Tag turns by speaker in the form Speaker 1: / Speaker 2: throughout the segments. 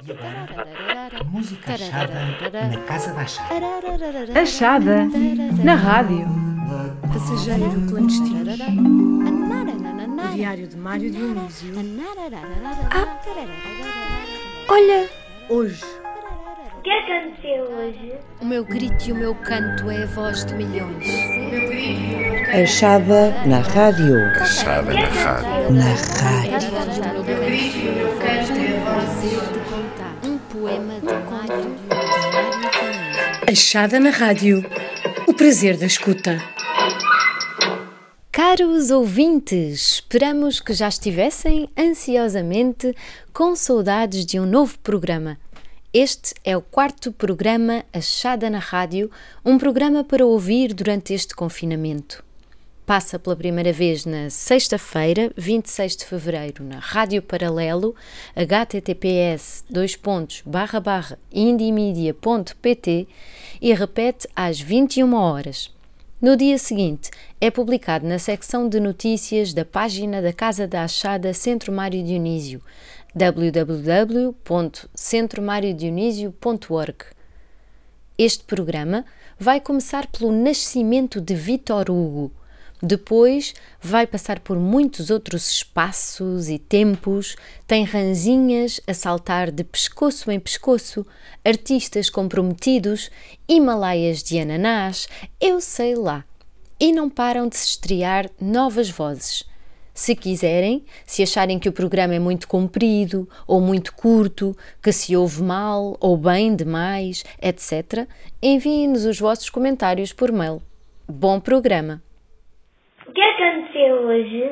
Speaker 1: Música achada na Casa da Achada.
Speaker 2: Achada na rádio.
Speaker 3: Passageiro clandestino. O diário de Mário Dionísio.
Speaker 2: Olha,
Speaker 3: Hoje.
Speaker 4: O que aconteceu hoje?
Speaker 5: O meu grito e o meu canto é a voz de milhões.
Speaker 6: Achada na rádio.
Speaker 1: Achada na rádio.
Speaker 6: Na rádio.
Speaker 5: Um poema de Mário Dionísio.
Speaker 3: Achada na rádio. O prazer da escuta.
Speaker 5: Caros ouvintes, esperamos que já estivessem ansiosamente com saudades de um novo programa. Este é o 4º programa Achada na Rádio, um programa para ouvir durante este confinamento. Passa pela primeira vez na sexta-feira, 26 de fevereiro, na Rádio Paralelo, https://indiemedia.pt e repete às 21 horas. No dia seguinte, é publicado na secção de notícias da página da Casa da Achada Centro Mário Dionísio, www.centromariodionisio.org. Este programa vai começar pelo nascimento de Vítor Hugo. Depois vai passar por muitos outros espaços e tempos, tem ranzinhas a saltar de pescoço em pescoço, artistas comprometidos, Himalaias de ananás, eu sei lá. E não param de se estrear novas vozes. Se quiserem, se acharem que o programa é muito comprido ou muito curto, que se ouve mal ou bem demais, etc., enviem-nos os vossos comentários por mail. Bom programa!
Speaker 4: O que aconteceu hoje?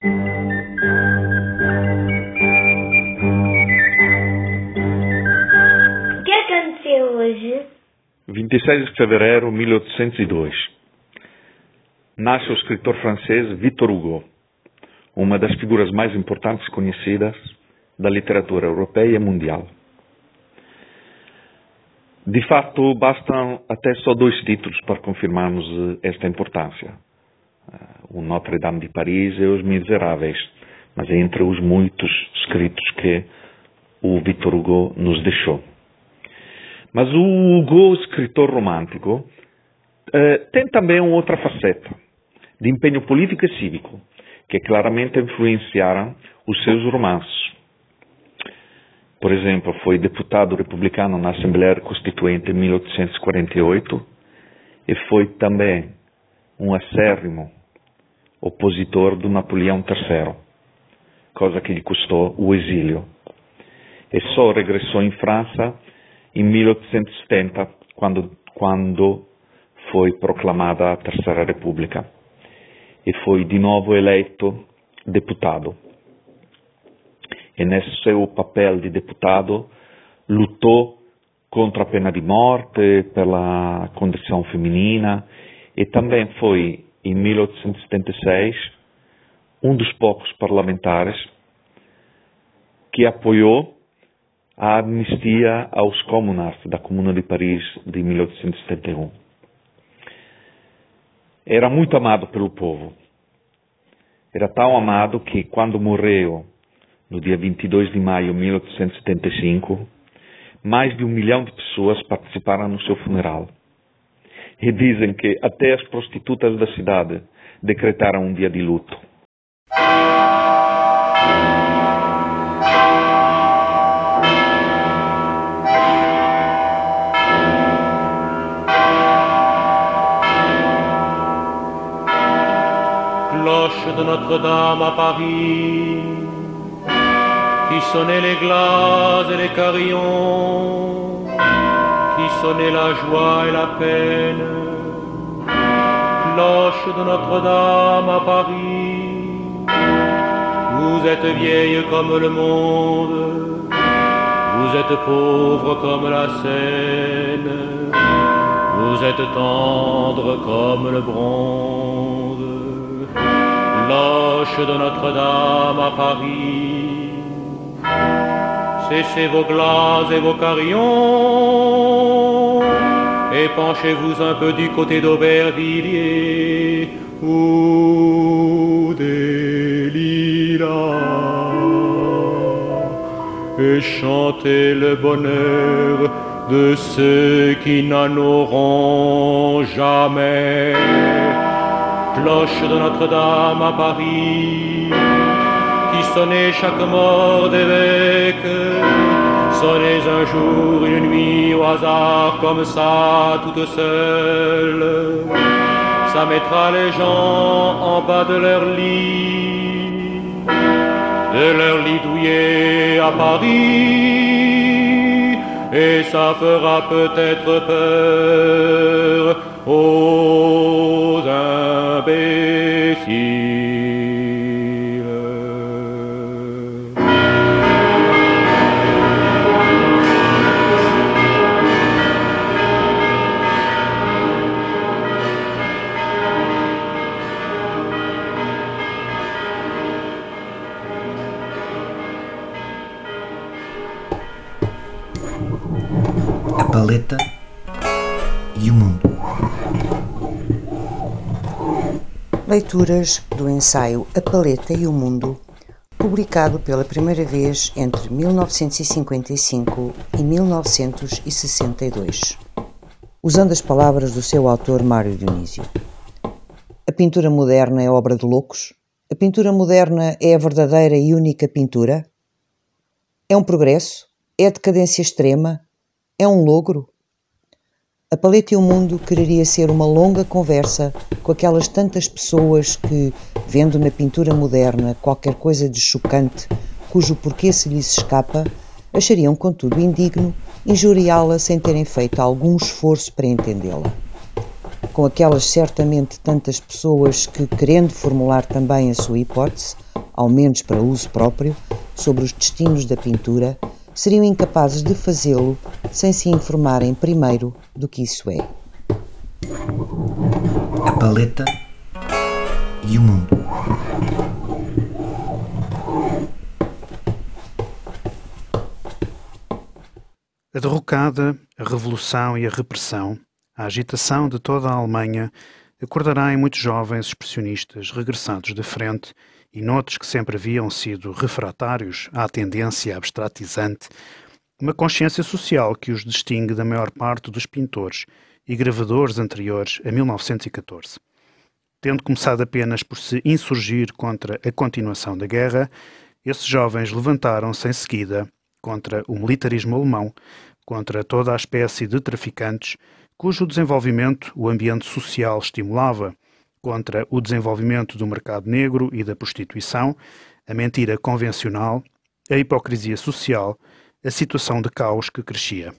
Speaker 4: O que aconteceu hoje?
Speaker 7: 26 de fevereiro de 1802. Nasce o escritor francês Victor Hugo, uma das figuras mais importantes conhecidas da literatura europeia e mundial. De fato, bastam até só 2 títulos para confirmarmos esta importância. O Notre-Dame de Paris e Os Miseráveis, mas é entre os muitos escritos que o Victor Hugo nos deixou. Mas o Hugo, escritor romântico, tem também uma outra faceta, de empenho político e cívico, que claramente influenciaram os seus romances. Por exemplo, foi deputado republicano na Assembleia Constituinte em 1848 e foi também um acérrimo opositor do Napoleão III, coisa que lhe custou o exílio. E só regressou em França em 1870, quando foi proclamada a Terceira República. E foi de novo eleito deputado. E nesse seu papel de deputado, lutou contra a pena de morte, pela condição feminina, e também foi, em 1876, um dos poucos parlamentares que apoiou a amnistia aos comunas da Comuna de Paris de 1871. Era muito amado pelo povo. Era tão amado que, quando morreu, no dia 22 de maio de 1875, mais de 1 milhão de pessoas participaram no seu funeral. E dizem que até as prostitutas da cidade decretaram um dia de luto.
Speaker 8: Cloche de Notre-Dame à Paris, qui sonnait les glas et les carillons, qui sonnait la joie et la peine. Cloche de Notre-Dame à Paris, vous êtes vieille comme le monde, vous êtes pauvre comme la Seine, vous êtes tendre comme le bronze. Cloche de Notre-Dame à Paris, cessez vos glas et vos carillons, et penchez-vous un peu du côté d'Aubervilliers, où des lilas et chanter le bonheur de ceux qui n'en auront jamais. Cloche de Notre-Dame à Paris, qui sonnait chaque mort d'évêque. Sonnez un jour, une nuit, au hasard, comme ça, toute seule. Ça mettra les gens en bas de leur lit douillet à Paris, et ça fera peut-être peur aux imbéciles.
Speaker 1: A paleta e o mundo.
Speaker 6: Leituras do ensaio A Paleta e o Mundo, publicado pela primeira vez entre 1955 e 1962. Usando as palavras do seu autor Mário Dionísio. A pintura moderna é obra de loucos? A pintura moderna é a verdadeira e única pintura? É um progresso? É a decadência extrema? É um logro? A Paleta e o Mundo quereria ser uma longa conversa com aquelas tantas pessoas que, vendo na pintura moderna qualquer coisa de chocante, cujo porquê se lhes escapa, achariam contudo indigno injuriá-la sem terem feito algum esforço para entendê-la. Com aquelas certamente tantas pessoas que, querendo formular também a sua hipótese, ao menos para uso próprio, sobre os destinos da pintura, seriam incapazes de fazê-lo sem se informarem primeiro do que isso é.
Speaker 1: A paleta e o mundo.
Speaker 9: A derrocada, a revolução e a repressão, a agitação de toda a Alemanha acordará em muitos jovens expressionistas regressados de frente e noutros que sempre haviam sido refratários à tendência abstratizante, uma consciência social que os distingue da maior parte dos pintores e gravadores anteriores a 1914. Tendo começado apenas por se insurgir contra a continuação da guerra, esses jovens levantaram-se em seguida contra o militarismo alemão, contra toda a espécie de traficantes, cujo desenvolvimento o ambiente social estimulava, contra o desenvolvimento do mercado negro e da prostituição, a mentira convencional, a hipocrisia social, a situação de caos que crescia.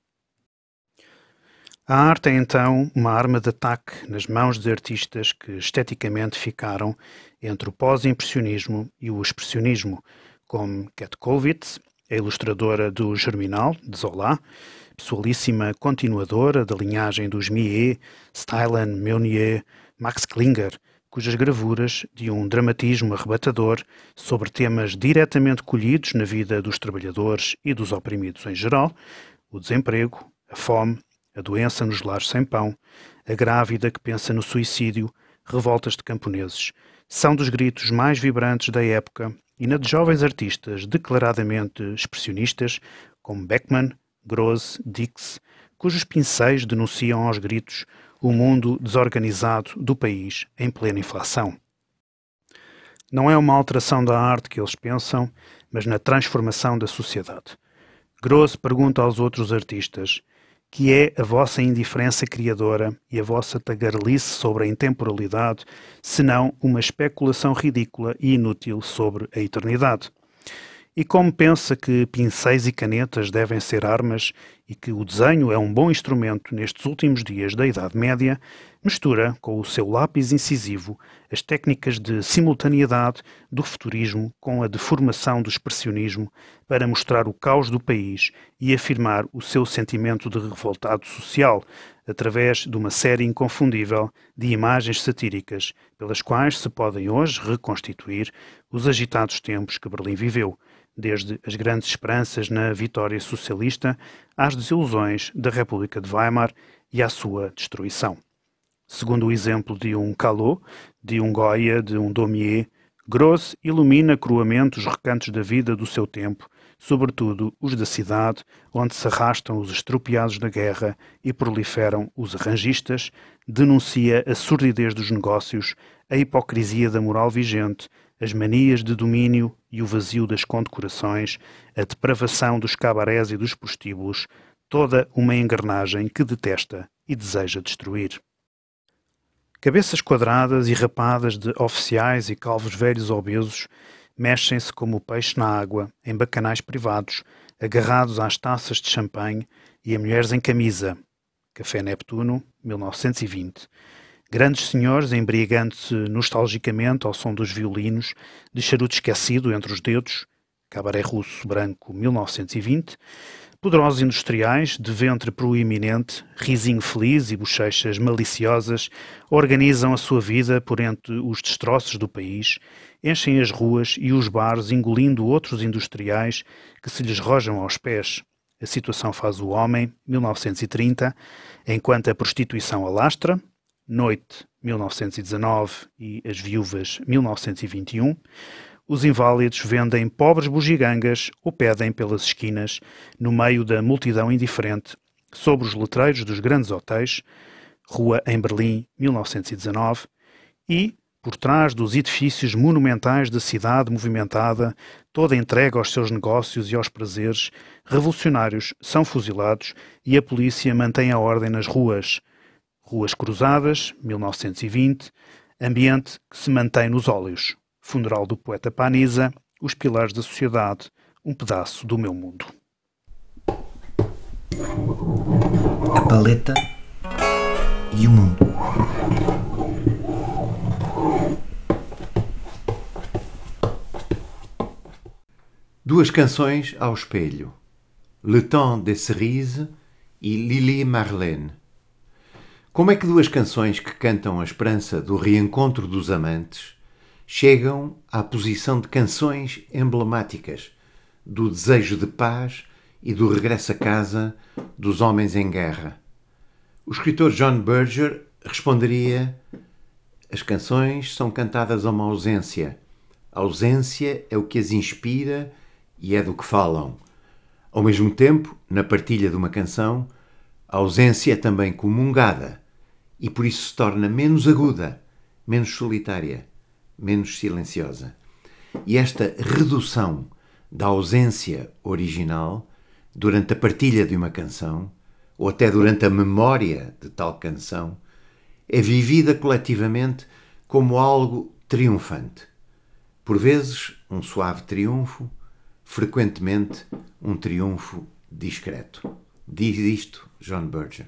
Speaker 9: A arte é então uma arma de ataque nas mãos de artistas que esteticamente ficaram entre o pós-impressionismo e o expressionismo, como Kat Kollwitz, a ilustradora do Germinal, de Zola, pessoalíssima continuadora da linhagem dos Millet, Stylen, Meunier, Max Klinger, cujas gravuras, de um dramatismo arrebatador sobre temas diretamente colhidos na vida dos trabalhadores e dos oprimidos em geral, o desemprego, a fome, a doença nos lares sem pão, a grávida que pensa no suicídio, revoltas de camponeses, são dos gritos mais vibrantes da época e na de jovens artistas declaradamente expressionistas, como Beckmann, Gross, Dix, cujos pincéis denunciam aos gritos o mundo desorganizado do país em plena inflação. Não é uma alteração da arte que eles pensam, mas na transformação da sociedade. Gross pergunta aos outros artistas: que é a vossa indiferença criadora e a vossa tagarelice sobre a intemporalidade, senão uma especulação ridícula e inútil sobre a eternidade? E como pensa que pincéis e canetas devem ser armas e que o desenho é um bom instrumento nestes últimos dias da Idade Média, mistura com o seu lápis incisivo as técnicas de simultaneidade do futurismo com a deformação do expressionismo para mostrar o caos do país e afirmar o seu sentimento de revoltado social através de uma série inconfundível de imagens satíricas pelas quais se podem hoje reconstituir os agitados tempos que Berlim viveu, desde as grandes esperanças na vitória socialista às desilusões da República de Weimar e à sua destruição. Segundo o exemplo de um Callot, de um Goya, de um Daumier, Gross ilumina cruamente os recantos da vida do seu tempo, sobretudo os da cidade, onde se arrastam os estropiados da guerra e proliferam os arranjistas, denuncia a sordidez dos negócios, a hipocrisia da moral vigente, as manias de domínio e o vazio das condecorações, a depravação dos cabarés e dos prostíbulos, toda uma engrenagem que detesta e deseja destruir. Cabeças quadradas e rapadas de oficiais e calvos velhos obesos mexem-se como o peixe na água, em bacanais privados, agarrados às taças de champanhe e a mulheres em camisa. Café Neptuno, 1920. Grandes senhores embriagando-se nostalgicamente ao som dos violinos, de charuto esquecido entre os dedos, Cabaré Russo Branco, 1920. Poderosos industriais, de ventre proeminente, risinho feliz e bochechas maliciosas, organizam a sua vida por entre os destroços do país, enchem as ruas e os bares engolindo outros industriais que se lhes rojam aos pés. A situação faz o homem, 1930, enquanto a prostituição alastra, Noite, 1919 e As Viúvas, 1921, os inválidos vendem pobres bugigangas ou pedem pelas esquinas, no meio da multidão indiferente, sobre os letreiros dos grandes hotéis, Rua em Berlim, 1919, e, por trás dos edifícios monumentais da cidade movimentada, toda entregue aos seus negócios e aos prazeres, revolucionários são fuzilados e a polícia mantém a ordem nas ruas. Ruas Cruzadas, 1920, ambiente que se mantém nos óleos. Funeral do poeta Paniza, Os Pilares da Sociedade, um pedaço do meu mundo.
Speaker 1: A paleta e o mundo.
Speaker 10: Duas canções ao espelho. Le Temps des Cerises e Lili Marlène. Como é que duas canções que cantam a esperança do reencontro dos amantes chegam à posição de canções emblemáticas do desejo de paz e do regresso a casa dos homens em guerra? O escritor John Berger responderia: as canções são cantadas a uma ausência. A ausência é o que as inspira e é do que falam. Ao mesmo tempo, na partilha de uma canção, a ausência é também comungada e por isso se torna menos aguda, menos solitária, menos silenciosa. E esta redução da ausência original durante a partilha de uma canção, ou até durante a memória de tal canção, é vivida coletivamente como algo triunfante. Por vezes, um suave triunfo, frequentemente, um triunfo discreto. Diz isto John Berger.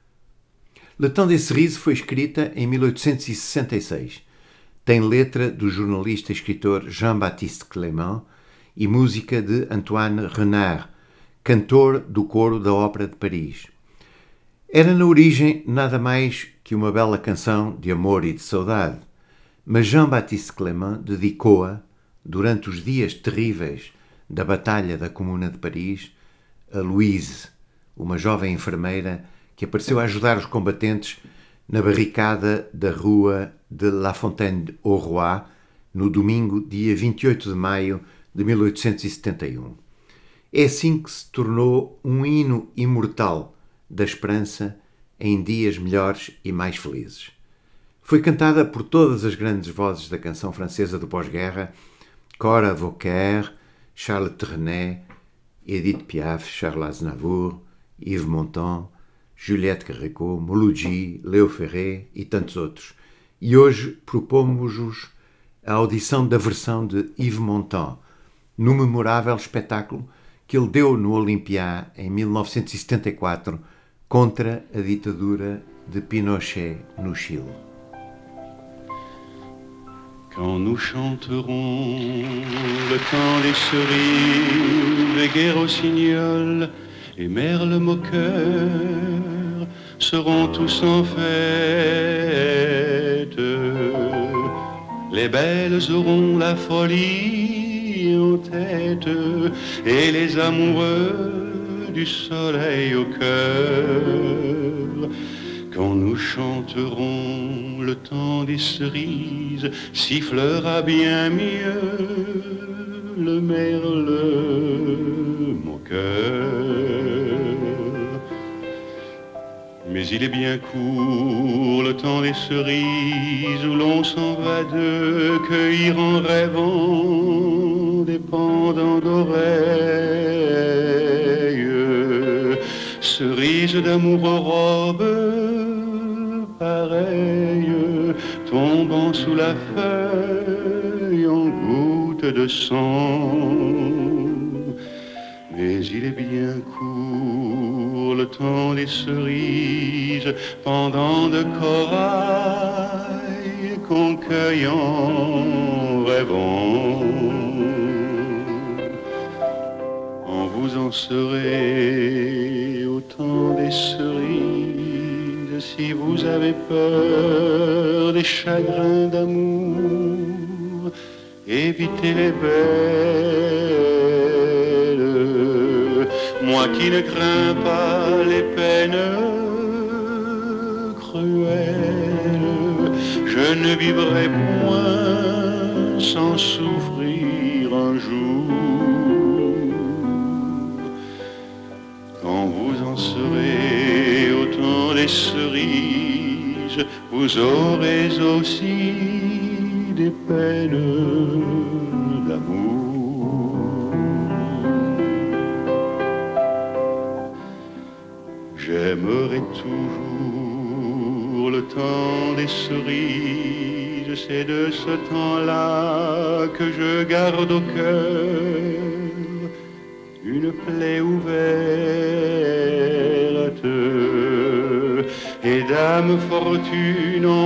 Speaker 10: Le Temps des Cerises foi escrita em 1866. Tem letra do jornalista e escritor Jean-Baptiste Clément e música de Antoine Renard, cantor do coro da Ópera de Paris. Era na origem nada mais que uma bela canção de amor e de saudade, mas Jean-Baptiste Clément dedicou-a, durante os dias terríveis da Batalha da Comuna de Paris, a Louise, uma jovem enfermeira que apareceu a ajudar os combatentes na barricada da rua de La Fontaine-au-Roi, no domingo, dia 28 de maio de 1871. É assim que se tornou um hino imortal da esperança em dias melhores e mais felizes. Foi cantada por todas as grandes vozes da canção francesa do pós-guerra: Cora Vauquer, Charles Trenet, Edith Piaf, Charles Aznavour, Yves Montand, Juliette Gréco, Mouloudji, Léo Ferré e tantos outros. E hoje propomos-vos a audição da versão de Yves Montand, no memorável espetáculo que ele deu no Olympia em 1974 contra a ditadura de Pinochet no Chile.
Speaker 8: Quand nous chanterons le temps des cerises, les guerres rossignols et merle moqueur seront tous en fête. Les belles auront la folie en tête et les amoureux du soleil au cœur. Quand nous chanterons le temps des cerises, sifflera bien mieux le merle cœur. Mais il est bien court le temps des cerises où l'on s'en va de cueillir en rêvant des pendants d'oreilles, cerises d'amour aux robes pareilles, tombant sous la feuille en gouttes de sang. Mais il est bien court le temps des cerises, pendant de corail qu'on cueille en rêvant. Quand vous en serez au temps des cerises, si vous avez peur des chagrins d'amour, évitez les belles. Moi qui ne crains pas les peines cruelles, je ne vivrai point sans souffrir un jour. Quand vous en serez au temps des cerises, vous aurez aussi des peines d'amour. J'aimerai toujours le temps des cerises, c'est de ce temps-là que je garde au cœur une plaie ouverte, et dame fortune en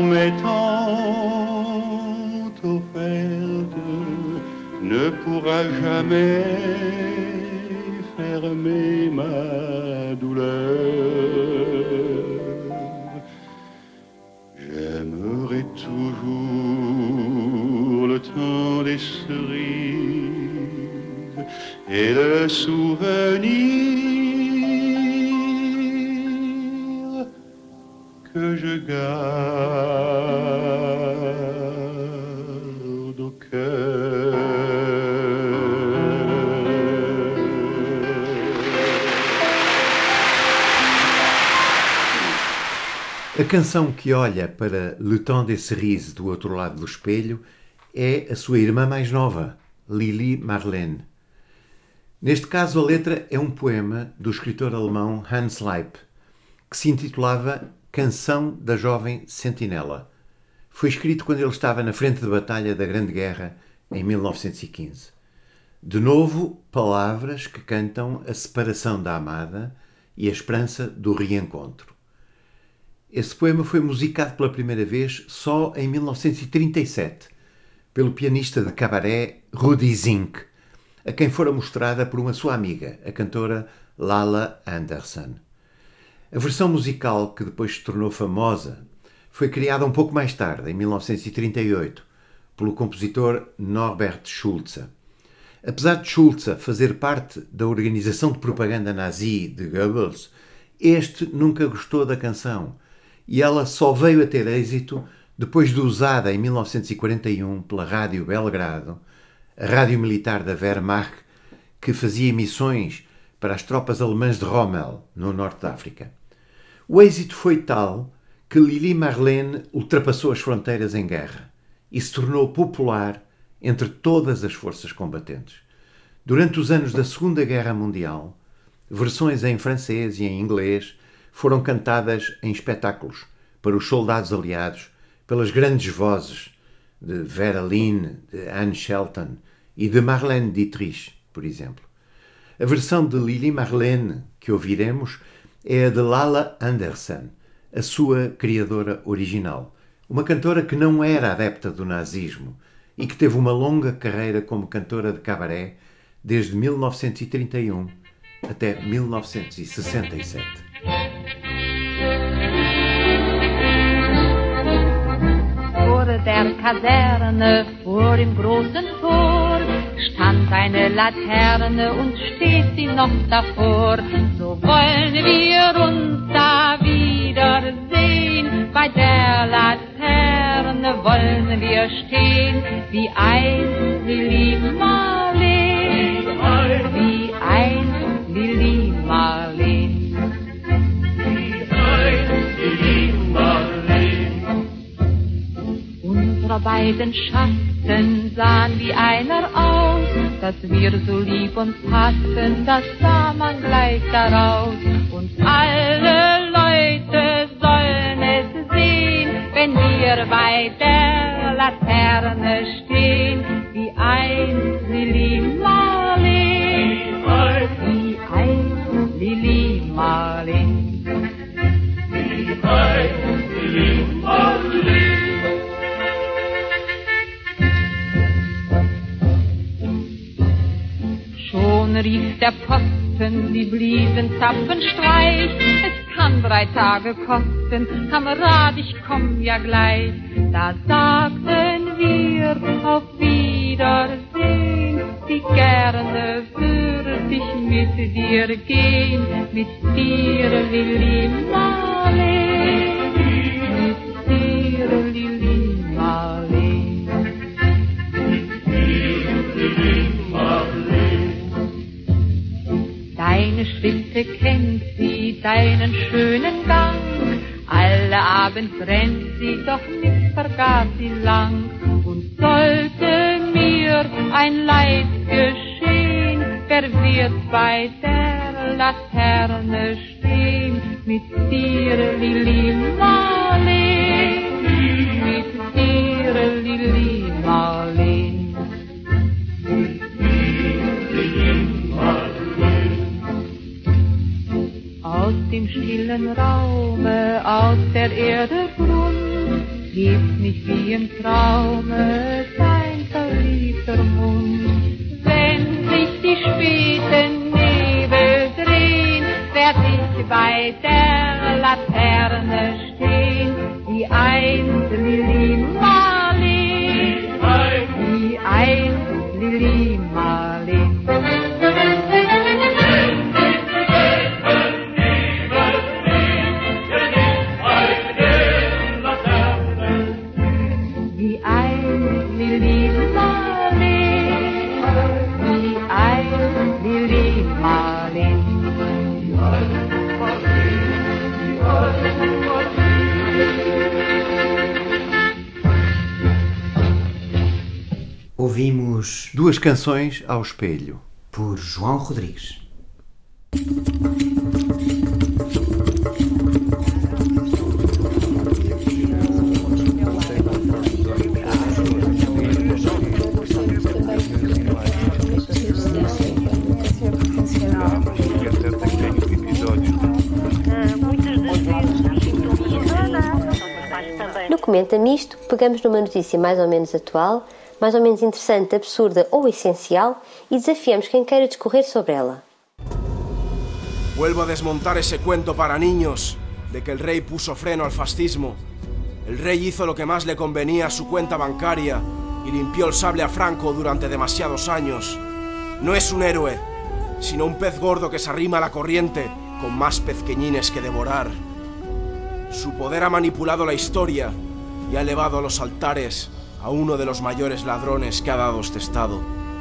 Speaker 8: m'étant offerte ne pourra jamais fermer ma douleur. J'aimerai toujours le temps des cerises et le souvenir que je garde au cœur.
Speaker 10: A canção que olha para Le Temps des Cerises do outro lado do espelho é a sua irmã mais nova, Lili Marlene. Neste caso, a letra é um poema do escritor alemão Hans Leip, que se intitulava Canção da Jovem Sentinela. Foi escrito quando ele estava na frente de batalha da Grande Guerra, em 1915. De novo, palavras que cantam a separação da amada e a esperança do reencontro. Esse poema foi musicado pela primeira vez só em 1937, pelo pianista de cabaré Rudi Zink, a quem fora mostrada por uma sua amiga, a cantora Lala Anderson. A versão musical, que depois se tornou famosa, foi criada um pouco mais tarde, em 1938, pelo compositor Norbert Schulze. Apesar de Schulze fazer parte da organização de propaganda nazi de Goebbels, este nunca gostou da canção, e ela só veio a ter êxito depois de usada em 1941 pela Rádio Belgrado, a rádio militar da Wehrmacht, que fazia emissões para as tropas alemãs de Rommel, no norte da África. O êxito foi tal que Lili Marlene ultrapassou as fronteiras em guerra e se tornou popular entre todas as forças combatentes. Durante os anos da Segunda Guerra Mundial, versões em francês e em inglês foram cantadas em espetáculos para os soldados aliados pelas grandes vozes de Vera Lynn, de Anne Shelton e de Marlene Dietrich, por exemplo. A versão de Lili Marlene que ouviremos é a de Lala Anderson, a sua criadora original. Uma cantora que não era adepta do nazismo e que teve uma longa carreira como cantora de cabaré desde 1931 até 1967.
Speaker 2: Vor der Kaserne, vor dem großen Tor, stand eine Laterne und steht sie noch davor. So wollen wir uns da wiedersehen, bei der Laterne wollen wir stehen, wie einst Lili Marleen, wie einst Lili Lili Marleen. Wie einst Lili Marleen. Unsere beiden Schatten sahen wie einer aus, dass wir so lieb uns hatten, das sah man gleich daraus. Und alle Leute sollen es sehen, wenn wir bei der Laterne stehen, wie einst Lili Marleen, wie einst Lili Marleen, wie einst Lili Marleen. Schon rief der Posten, sie blieben Zapfenstreich. Es kann 3 Tage kosten, Kamerad, ich komm ja gleich. Da sagten wir auf Wiedersehen, wie gerne würde ich mit dir gehen, mit dir, Lili Marleen, mit dir, Lili Marleen, Lili Marleen. Deine Schritte kennt sie, deinen schönen Gang. Alle Abend rennt sie, doch nicht vergaß sie lang. Und sollte mir ein Leid geschehen, wer wird bei der Laterne stehen? Mit dir, Lili Marleen, mit dir, Lili Marleen, Lili Marleen. Aus dem stillen Raume, aus der Erde Grund, hebt mich wie im Traume dein verliebter Mund. Wenn sich die späten Nebel drehen, werd ich bei der Laterne stehen, wie einst Lili Marleen, wie einst Lili Marleen.
Speaker 1: Ouvimos
Speaker 10: Duas Canções ao Espelho,
Speaker 1: por João Rodrigues.
Speaker 5: No Comenta Nisto, pegamos numa notícia mais ou menos atual, mais ou menos interessante, absurda ou essencial e desafiamos quem queira discorrer sobre ela.
Speaker 11: Vuelvo a desmontar ese cuento para niños de que el rey puso freno al fascismo. El rey hizo lo que más le convenía a su cuenta bancaria y limpió el sable a Franco durante demasiados años. No es un héroe, sino un pez gordo que se arrima a la corriente con más pezqueñines que devorar. Su poder ha manipulado la historia y ha elevado a los altares a uno de los mayores ladrones que ha dado este estado.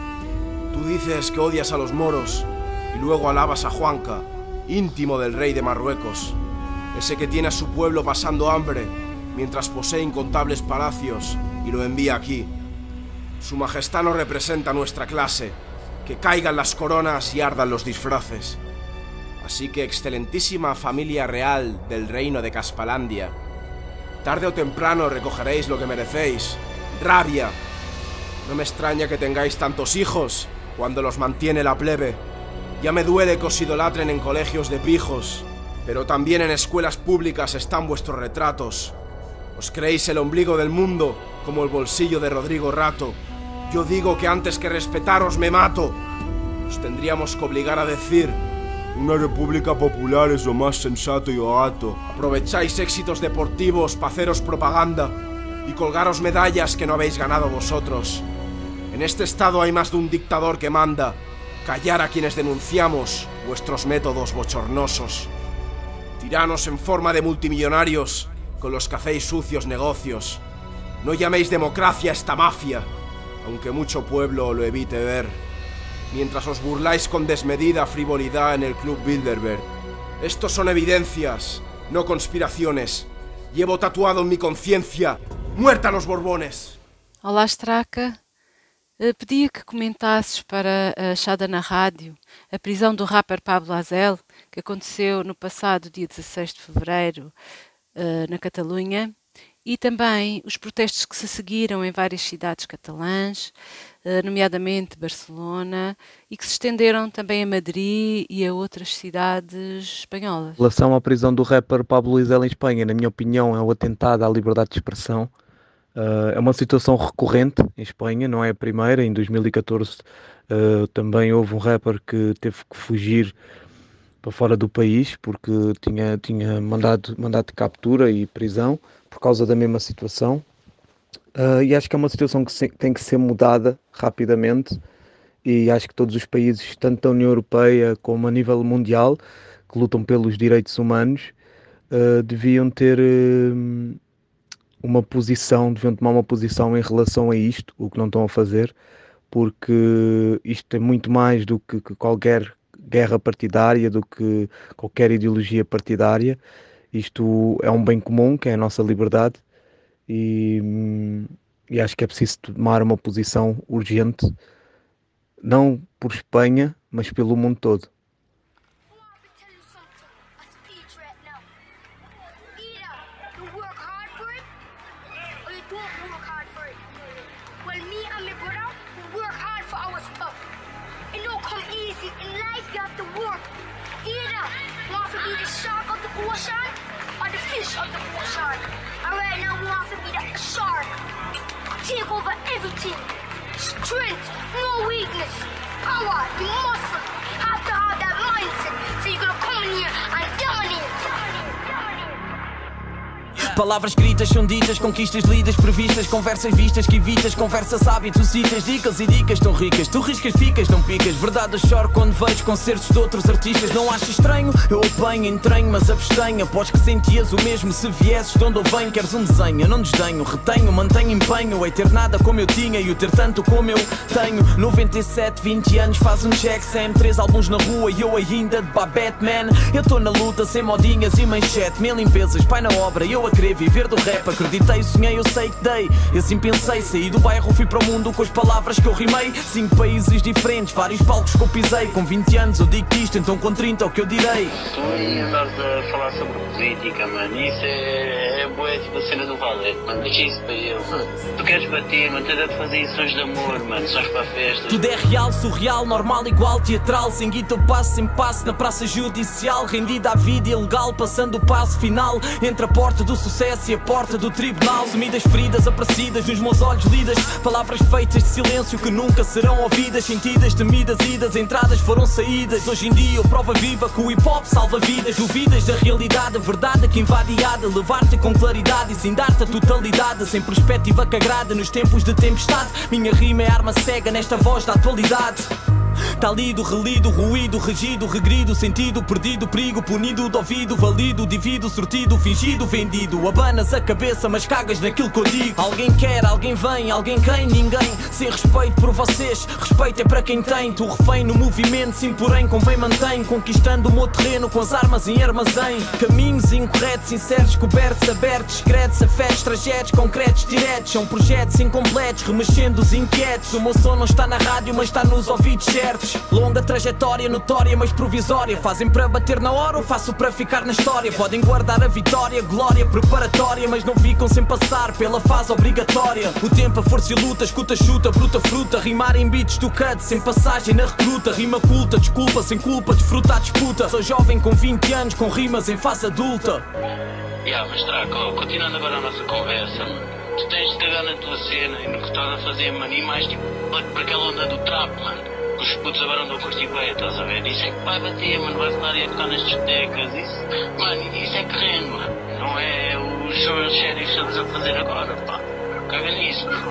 Speaker 11: Tú dices que odias a los moros y luego alabas a Juanca, íntimo del rey de Marruecos, ese que tiene a su pueblo pasando hambre mientras posee incontables palacios y lo envía aquí. Su majestad no representa a nuestra clase, que caigan las coronas y ardan los disfraces. Así que, excelentísima familia real del reino de Caspalandia, tarde o temprano recogeréis lo que merecéis, rabia. No me extraña que tengáis tantos hijos cuando los mantiene la plebe. Ya me duele que os idolatren en colegios de pijos, pero también en escuelas públicas están vuestros retratos. Os creéis el ombligo del mundo, como el bolsillo de Rodrigo Rato. Yo digo que antes que respetaros me mato. Os tendríamos que obligar a decir: una república popular es lo más sensato y barato. Aprovecháis éxitos deportivos para haceros propaganda y colgaros medallas que no habéis ganado vosotros. En este estado hay más de un dictador que manda callar a quienes denunciamos vuestros métodos bochornosos. Tiranos en forma de multimillonarios con los que hacéis sucios negocios. No llaméis democracia a esta mafia, aunque mucho pueblo lo evite ver. mientras os burláis con desmedida frivolidad en el Club Bilderberg. Estos son evidencias, no conspiraciones. Llevo tatuado en mi conciencia: ¡muerta a los Borbones!
Speaker 12: Olá, Straca. Pedia que comentasses para a Achada na Rádio a prisão do rapper Pablo Hasél, que aconteceu no passado dia 16 de fevereiro na Catalunha, e também os protestos que se seguiram em várias cidades catalãs, nomeadamente Barcelona, e que se estenderam também a Madrid e a outras cidades espanholas.
Speaker 13: Em relação à prisão do rapper Pablo Hasél em Espanha, na minha opinião, é um atentado à liberdade de expressão. É uma situação recorrente em Espanha, não é a primeira. Em 2014 também houve um rapper que teve que fugir para fora do país porque tinha mandado de captura e prisão por causa da mesma situação. E acho que é uma situação que tem que ser mudada rapidamente, e acho que todos os países, tanto da União Europeia como a nível mundial, que lutam pelos direitos humanos, deviam tomar uma posição em relação a isto, o que não estão a fazer, porque isto é muito mais do que qualquer guerra partidária, do que qualquer ideologia partidária. Isto é um bem comum, que é a nossa liberdade, e acho que é preciso tomar uma posição urgente, não por Espanha, mas pelo mundo todo.
Speaker 14: Take over everything. Strength, no weakness. Power, you must have to have that mindset. So you're gonna come in here and dominate.
Speaker 15: Palavras escritas são ditas, conquistas lidas, previstas, conversas vistas que evitas, conversas, hábitos, citas, dicas e dicas tão ricas. Tu riscas, ficas, não picas. Verdade, eu choro quando vejo concertos de outros artistas. Não achas estranho? Eu apanho, entranho, mas abstenho. Após que sentias o mesmo se viesses de onde eu venho. Queres um desenho? Eu não desdenho, retenho, mantenho empenho. É ter nada como eu tinha e o ter tanto como eu tenho. 97, 20 anos, faz um check, Sam. 3 álbuns na rua e eu ainda de Babette, man. Eu estou na luta, sem modinhas e manchete. 1000 limpezas, pai na obra, eu a querer viver do rap. Acreditei, sonhei, eu sei que dei. E assim pensei, saí do bairro, fui para o mundo com as palavras que eu rimei. 5 países diferentes, vários palcos que eu pisei. Com 20 anos eu digo isto, então com 30 é o que eu direi.
Speaker 16: Tu andas a falar sobre política, mano. Isso é boa, tipo a cena do Valete, mano. Deixa isso para ele, mano. Tu queres bater, mano. Tens de fazer sons de amor, mano. Sons para festas.
Speaker 15: Tudo é real, surreal, normal, igual, teatral. Sem guita eu passo, sem passo na praça judicial. Rendida à vida ilegal, passando o passo final entre a porta do sucesso e a porta do tribunal. Sumidas, feridas, aparecidas nos meus olhos lidas. Palavras feitas de silêncio que nunca serão ouvidas. Sentidas, temidas, idas, entradas foram saídas. Hoje em dia eu prova viva que o hip hop salva vidas. Duvidas da realidade, a verdade que invadiada. Levar-te com claridade e sem dar-te a totalidade. Sem perspectiva que agrada nos tempos de tempestade. Minha rima é arma cega nesta voz da atualidade. Tá lido, relido, ruído, regido, regrido, sentido, perdido, perigo, punido, de ouvido, valido, divido, sortido, fingido, vendido. Abanas a cabeça, mas cagas naquilo que eu digo. Alguém quer, alguém vem, alguém quem? Ninguém. Sem respeito por vocês, respeito é para quem tem. Tu refém no movimento, sim, porém convém mantém. Conquistando o meu terreno com as armas em armazém. Caminhos incorretos, sinceros, cobertos, abertos, discretos, afetos, trajetos, concretos, diretos. São projetos incompletos, remexendo os inquietos. O meu som não está na rádio, mas está nos ouvidos certos. Longa trajetória, notória, mas provisória. Fazem para bater na hora ou faço para ficar na história? Podem guardar a vitória, glória preparatória, mas não ficam sem passar pela fase obrigatória. O tempo, a força e luta, escuta, chuta, bruta, fruta. Rimar em beats do cut, sem passagem na recruta. Rima culta, desculpa, sem culpa, desfruta a disputa. Sou jovem com 20 anos, com rimas em fase adulta.
Speaker 16: Mas Draco, continuando agora a nossa conversa, mano. Tu tens de cagar na tua cena e no que estás a fazer, mano. E mais tipo, para aquela onda do trap, mano. Os putos agora andam a curtir bem, estás a ver? Isso é que vai bater, mano, vai rolar e a tocar nas discotecas. Isso, mano, isso é terreno, mano. Não é os sons sérios que estamos a fazer agora, pá. Caga nisso, mano.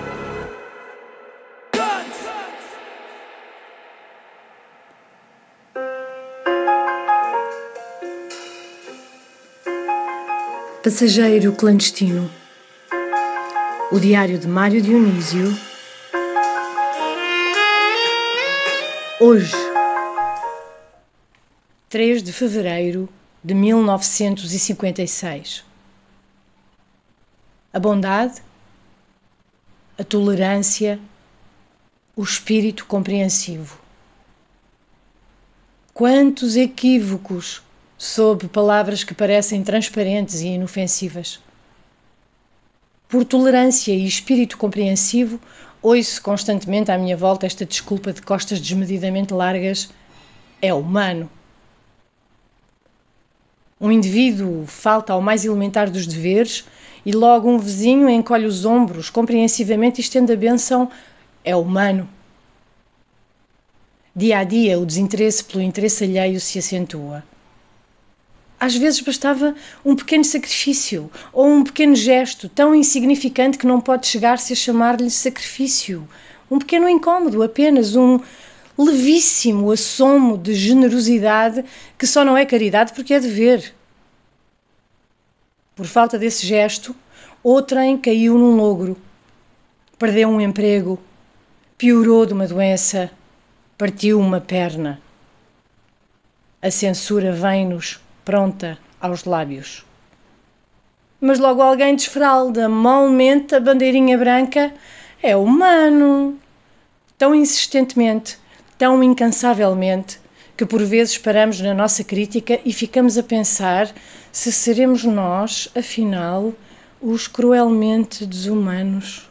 Speaker 3: Passageiro clandestino. O diário de Mário Dionísio. Hoje, 3 de fevereiro de 1956. A bondade, a tolerância, o espírito compreensivo. Quantos equívocos sob palavras que parecem transparentes e inofensivas. Por tolerância e espírito compreensivo, ouço constantemente à minha volta esta desculpa de costas desmedidamente largas: é humano. Um indivíduo falta ao mais elementar dos deveres e logo um vizinho encolhe os ombros compreensivamente e estende a bênção: é humano. Dia a dia, o desinteresse pelo interesse alheio se acentua. Às vezes bastava um pequeno sacrifício ou um pequeno gesto tão insignificante que não pode chegar-se a chamar-lhe sacrifício. Um pequeno incômodo, apenas um levíssimo assomo de generosidade que só não é caridade porque é dever. Por falta desse gesto, outrem caiu num logro, perdeu um emprego, piorou de uma doença, partiu uma perna. A censura vem-nos pronta aos lábios. Mas logo alguém desfralda molmente a bandeirinha branca: é humano. Tão insistentemente, tão incansavelmente, que por vezes paramos na nossa crítica e ficamos a pensar se seremos nós, afinal, os cruelmente desumanos.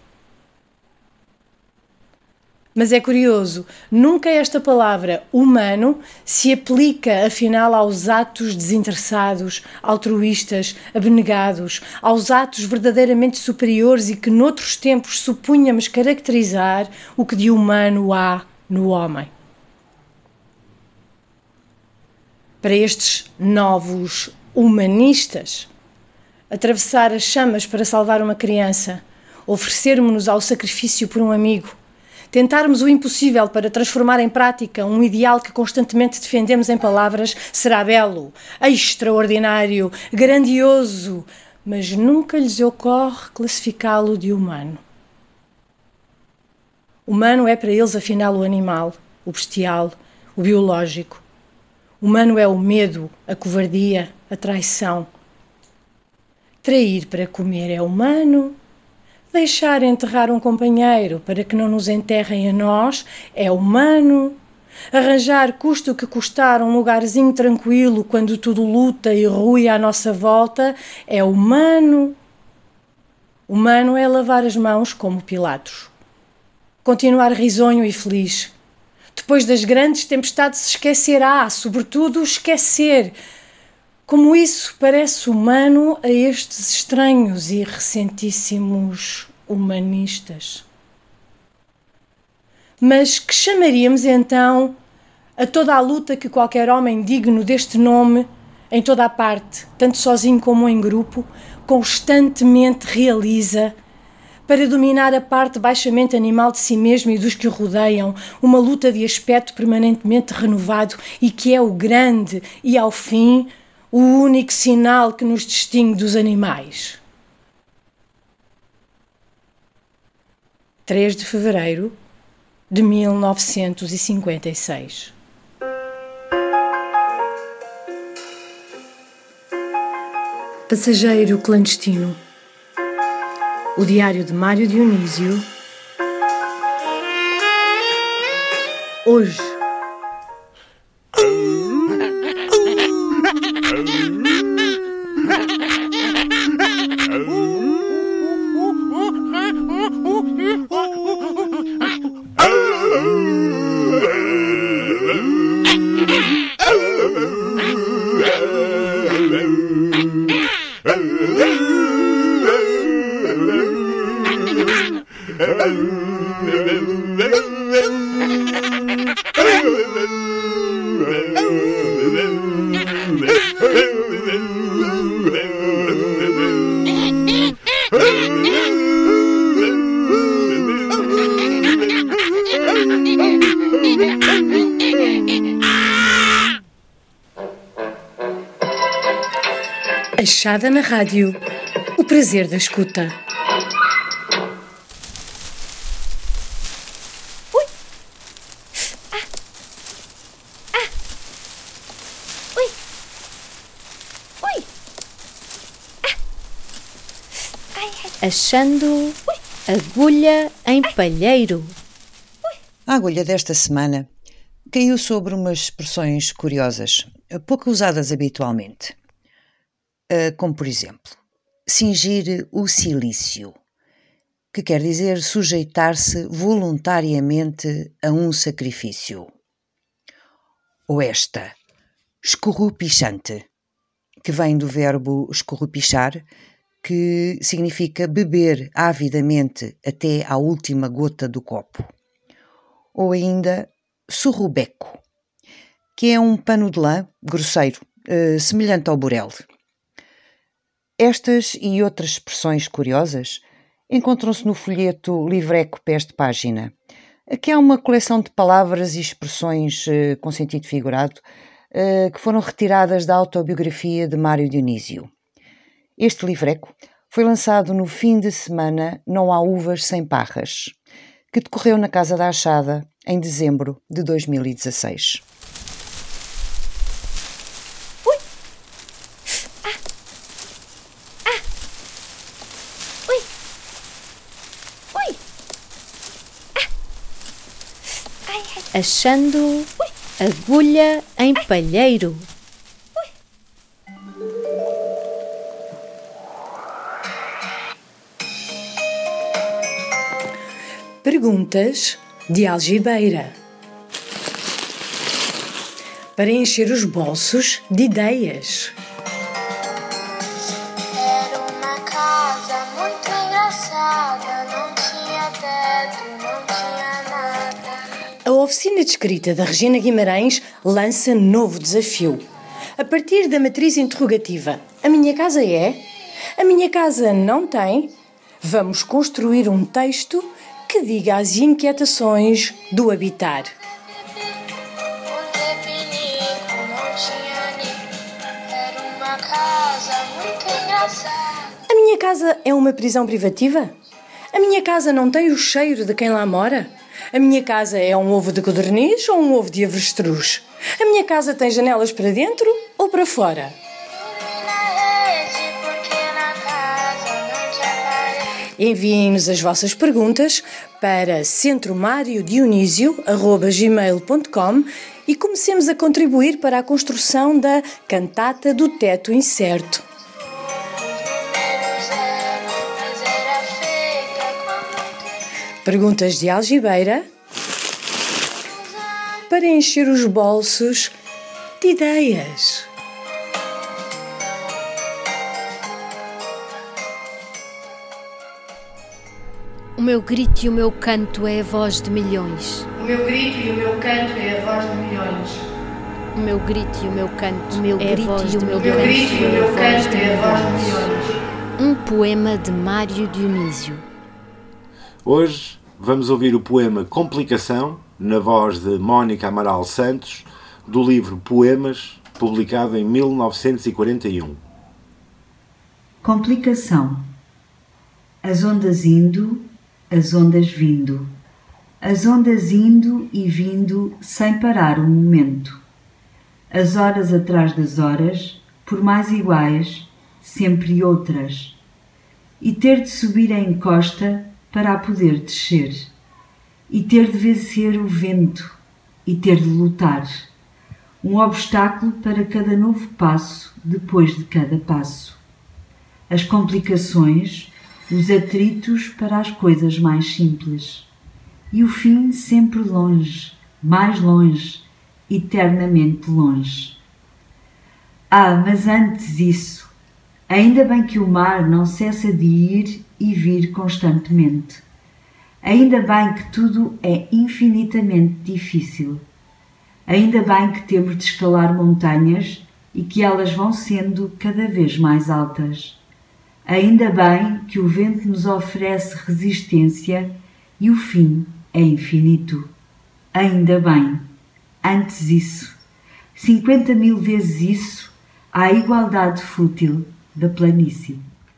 Speaker 3: Mas é curioso, nunca esta palavra humano se aplica, afinal, aos atos desinteressados, altruístas, abnegados, aos atos verdadeiramente superiores e que noutros tempos supunhamos caracterizar o que de humano há no homem. Para estes novos humanistas, atravessar as chamas para salvar uma criança, oferecermos-nos ao sacrifício por um amigo, tentarmos o impossível para transformar em prática um ideal que constantemente defendemos em palavras, será belo, extraordinário, grandioso, mas nunca lhes ocorre classificá-lo de humano. Humano é para eles, afinal, o animal, o bestial, o biológico. Humano é o medo, a covardia, a traição. Trair para comer é humano. Deixar enterrar um companheiro para que não nos enterrem a nós é humano. Arranjar, custa o que custar, um lugarzinho tranquilo quando tudo luta e rui à nossa volta é humano. Humano é lavar as mãos como Pilatos. Continuar risonho e feliz. Depois das grandes tempestades esquecer, sobretudo esquecer. Como isso parece humano a estes estranhos e recentíssimos humanistas. Mas que chamaríamos então a toda a luta que qualquer homem digno deste nome, em toda a parte, tanto sozinho como em grupo, constantemente realiza para dominar a parte baixamente animal de si mesmo e dos que o rodeiam, uma luta de aspecto permanentemente renovado e que é o grande e, ao fim, o único sinal que nos distingue dos animais. 3 de fevereiro de 1956. Passageiro clandestino. O diário de Mário Dionísio. Hoje. Achada na rádio, o prazer da escuta.
Speaker 5: Achando agulha em palheiro.
Speaker 6: A agulha desta semana caiu sobre umas expressões curiosas, pouco usadas habitualmente. Como, por exemplo, cingir o cilício, que quer dizer sujeitar-se voluntariamente a um sacrifício. Ou esta, escorrupichante, que vem do verbo escorrupichar, que significa beber avidamente até à última gota do copo. Ou ainda, surrubeco, que é um pano de lã grosseiro, semelhante ao burel. Estas e outras expressões curiosas encontram-se no folheto Livreco Pés de Página, que é uma coleção de palavras e expressões com sentido figurado que foram retiradas da autobiografia de Mário Dionísio. Este livreco foi lançado no fim de semana Não Há Uvas Sem Parras, que decorreu na Casa da Achada em dezembro de 2016.
Speaker 5: Achando agulha em palheiro.
Speaker 3: Perguntas de algibeira. Para encher os bolsos de ideias.
Speaker 14: Era uma casa muito engraçada, não tinha teto, não tinha nada.
Speaker 3: A oficina de escrita da Regina Guimarães lança novo desafio. A partir da matriz interrogativa, a minha casa é? A minha casa não tem? Vamos construir um texto que diga as inquietações do habitar.
Speaker 14: Era uma casa muito engraçada.
Speaker 3: A minha casa é uma prisão privativa? A minha casa não tem o cheiro de quem lá mora? A minha casa é um ovo de codorniz ou um ovo de avestruz? A minha casa tem janelas para dentro ou para fora? Enviem-nos as vossas perguntas para centromariodionisio@gmail.com e comecemos a contribuir para a construção da cantata do teto incerto. Perguntas de algibeira para encher os bolsos de ideias.
Speaker 5: O meu grito e o meu canto é a voz de milhões.
Speaker 3: O meu grito e o meu canto é a voz de milhões.
Speaker 5: O meu grito e o meu canto é a voz de milhões. Um poema de Mário Dionísio.
Speaker 17: Hoje vamos ouvir o poema Complicação, na voz de Mónica Amaral Santos, do livro Poemas, publicado em 1941.
Speaker 18: Complicação. As ondas indo, as ondas vindo. As ondas indo e vindo sem parar um momento. As horas atrás das horas, por mais iguais, sempre outras. E ter de subir a encosta para a poder descer. E ter de vencer o vento. E ter de lutar. Um obstáculo para cada novo passo, depois de cada passo. As complicações, os atritos para as coisas mais simples. E o fim sempre longe, mais longe, eternamente longe. Ah, mas antes isso, ainda bem que o mar não cessa de ir e vir constantemente. Ainda bem que tudo é infinitamente difícil. Ainda bem que temos de escalar montanhas e que elas vão sendo cada vez mais altas. Ainda bem que o vento nos oferece resistência e o fim é infinito. Ainda bem. Antes isso. 50.000 vezes isso, à igualdade fútil da planície.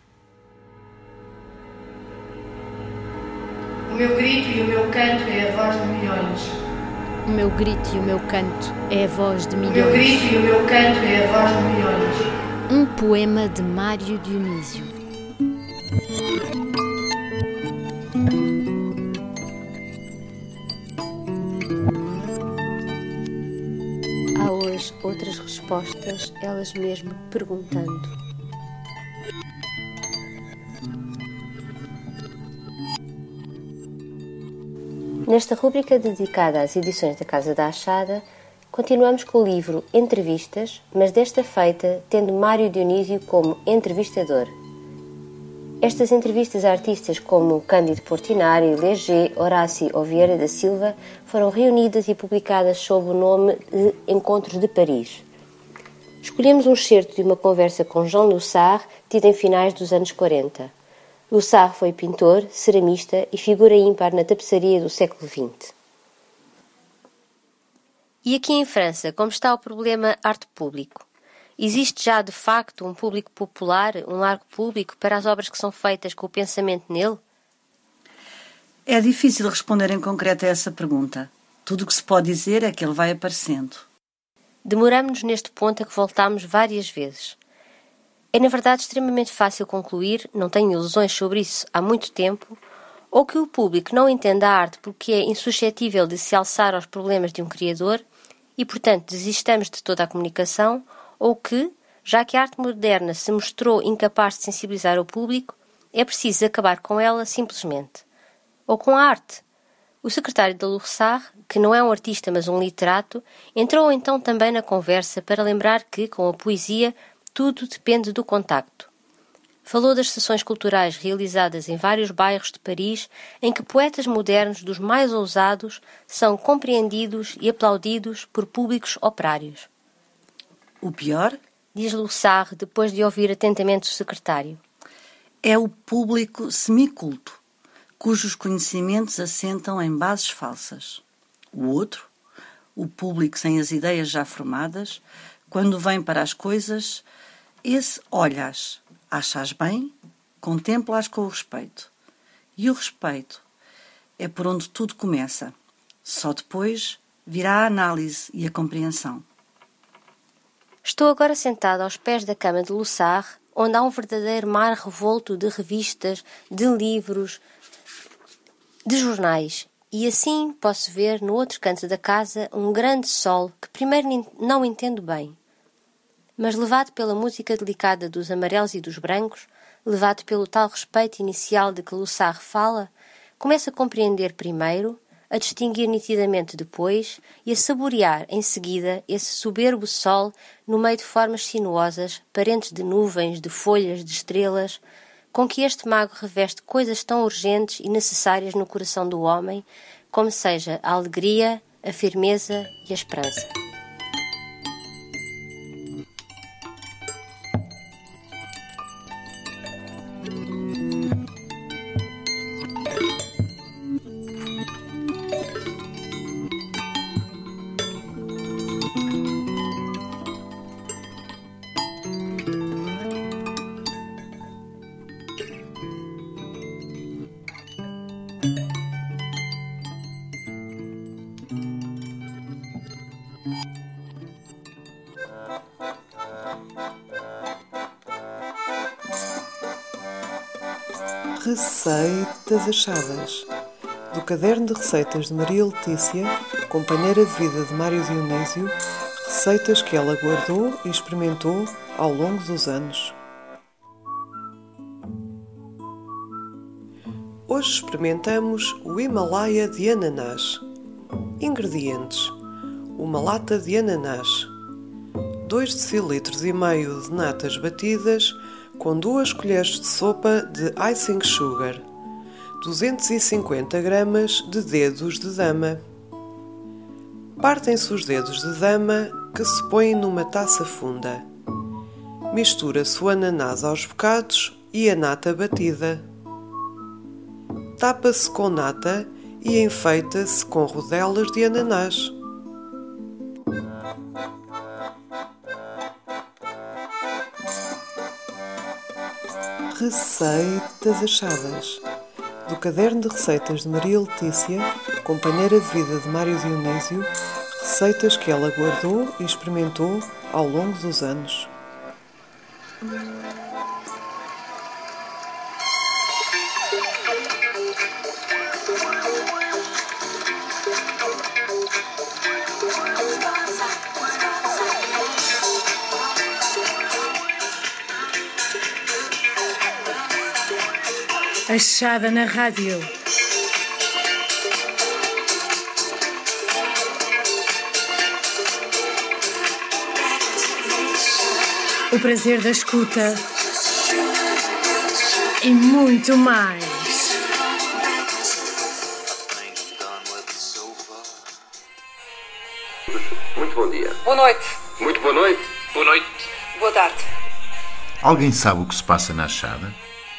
Speaker 3: O meu grito e o meu canto é a voz de milhões.
Speaker 5: O meu grito e o meu canto é a voz de milhões.
Speaker 3: O meu grito e o meu canto é a voz de milhões.
Speaker 5: Um poema de Mário Dionísio. Há hoje outras respostas, elas mesmo perguntando. Nesta rúbrica dedicada às edições da Casa da Achada, continuamos com o livro Entrevistas, mas desta feita tendo Mário Dionísio como entrevistador. Estas entrevistas a artistas como Cândido Portinari, Léger, Horácio ou Vieira da Silva foram reunidas e publicadas sob o nome de Encontros de Paris. Escolhemos um excerto de uma conversa com Jean Lussard, tida em finais dos anos 40. Lussard foi pintor, ceramista e figura ímpar na tapeçaria do século XX. E aqui em França, como está o problema arte público? Existe já, de facto, um público popular, um largo público, para as obras que são feitas com o pensamento nele?
Speaker 19: É difícil responder em concreto a essa pergunta. Tudo o que se pode dizer é que ele vai aparecendo.
Speaker 5: Demoramos-nos neste ponto a que voltámos várias vezes. É, na verdade, extremamente fácil concluir, não tenho ilusões sobre isso há muito tempo, ou que o público não entende a arte porque é insuscetível de se alçar aos problemas de um criador e, portanto, desistamos de toda a comunicação, ou que, já que a arte moderna se mostrou incapaz de sensibilizar o público, é preciso acabar com ela simplesmente. Ou com a arte. O secretário da Lussard, que não é um artista mas um literato, entrou então também na conversa para lembrar que, com a poesia, tudo depende do contacto. Falou das sessões culturais realizadas em vários bairros de Paris, em que poetas modernos dos mais ousados são compreendidos e aplaudidos por públicos operários.
Speaker 19: O pior,
Speaker 5: diz Lussard, depois de ouvir atentamente o secretário,
Speaker 19: é o público semiculto, cujos conhecimentos assentam em bases falsas. O outro, o público sem as ideias já formadas, quando vem para as coisas, esse olha-as, acha-as bem, contempla-as com o respeito. E o respeito é por onde tudo começa. Só depois virá a análise e a compreensão.
Speaker 5: Estou agora sentada aos pés da cama de Lussard, onde há um verdadeiro mar revolto de revistas, de livros, de jornais, e assim posso ver no outro canto da casa um grande sol que primeiro não entendo bem. Mas levado pela música delicada dos amarelos e dos brancos, levado pelo tal respeito inicial de que Lussard fala, começo a compreender primeiro, a distinguir nitidamente depois e a saborear em seguida esse soberbo sol no meio de formas sinuosas, parentes de nuvens, de folhas, de estrelas, com que este mago reveste coisas tão urgentes e necessárias no coração do homem, como seja a alegria, a firmeza e a esperança.
Speaker 20: Receitas achadas. Do caderno de receitas de Maria Letícia, companheira de vida de Mário Dionísio, receitas que ela guardou e experimentou ao longo dos anos. Hoje experimentamos o Himalaia de ananás. Ingredientes: uma lata de ananás, 2,5 dl de natas batidas com 2 colheres de sopa de icing sugar, 250 gramas de dedos de dama. Partem-se os dedos de dama que se põem numa taça funda. Mistura-se o ananás aos bocados e a nata batida. Tapa-se com nata e enfeita-se com rodelas de ananás. Receitas achadas. Do caderno de receitas de Maria Letícia, companheira de vida de Mário Dionísio, receitas que ela guardou e experimentou ao longo dos anos.
Speaker 3: Achada na rádio. O prazer da escuta e muito mais.
Speaker 21: Muito bom dia.
Speaker 22: Boa noite.
Speaker 21: Muito boa noite.
Speaker 22: Boa noite. Boa tarde.
Speaker 23: Alguém sabe o que se passa na Achada?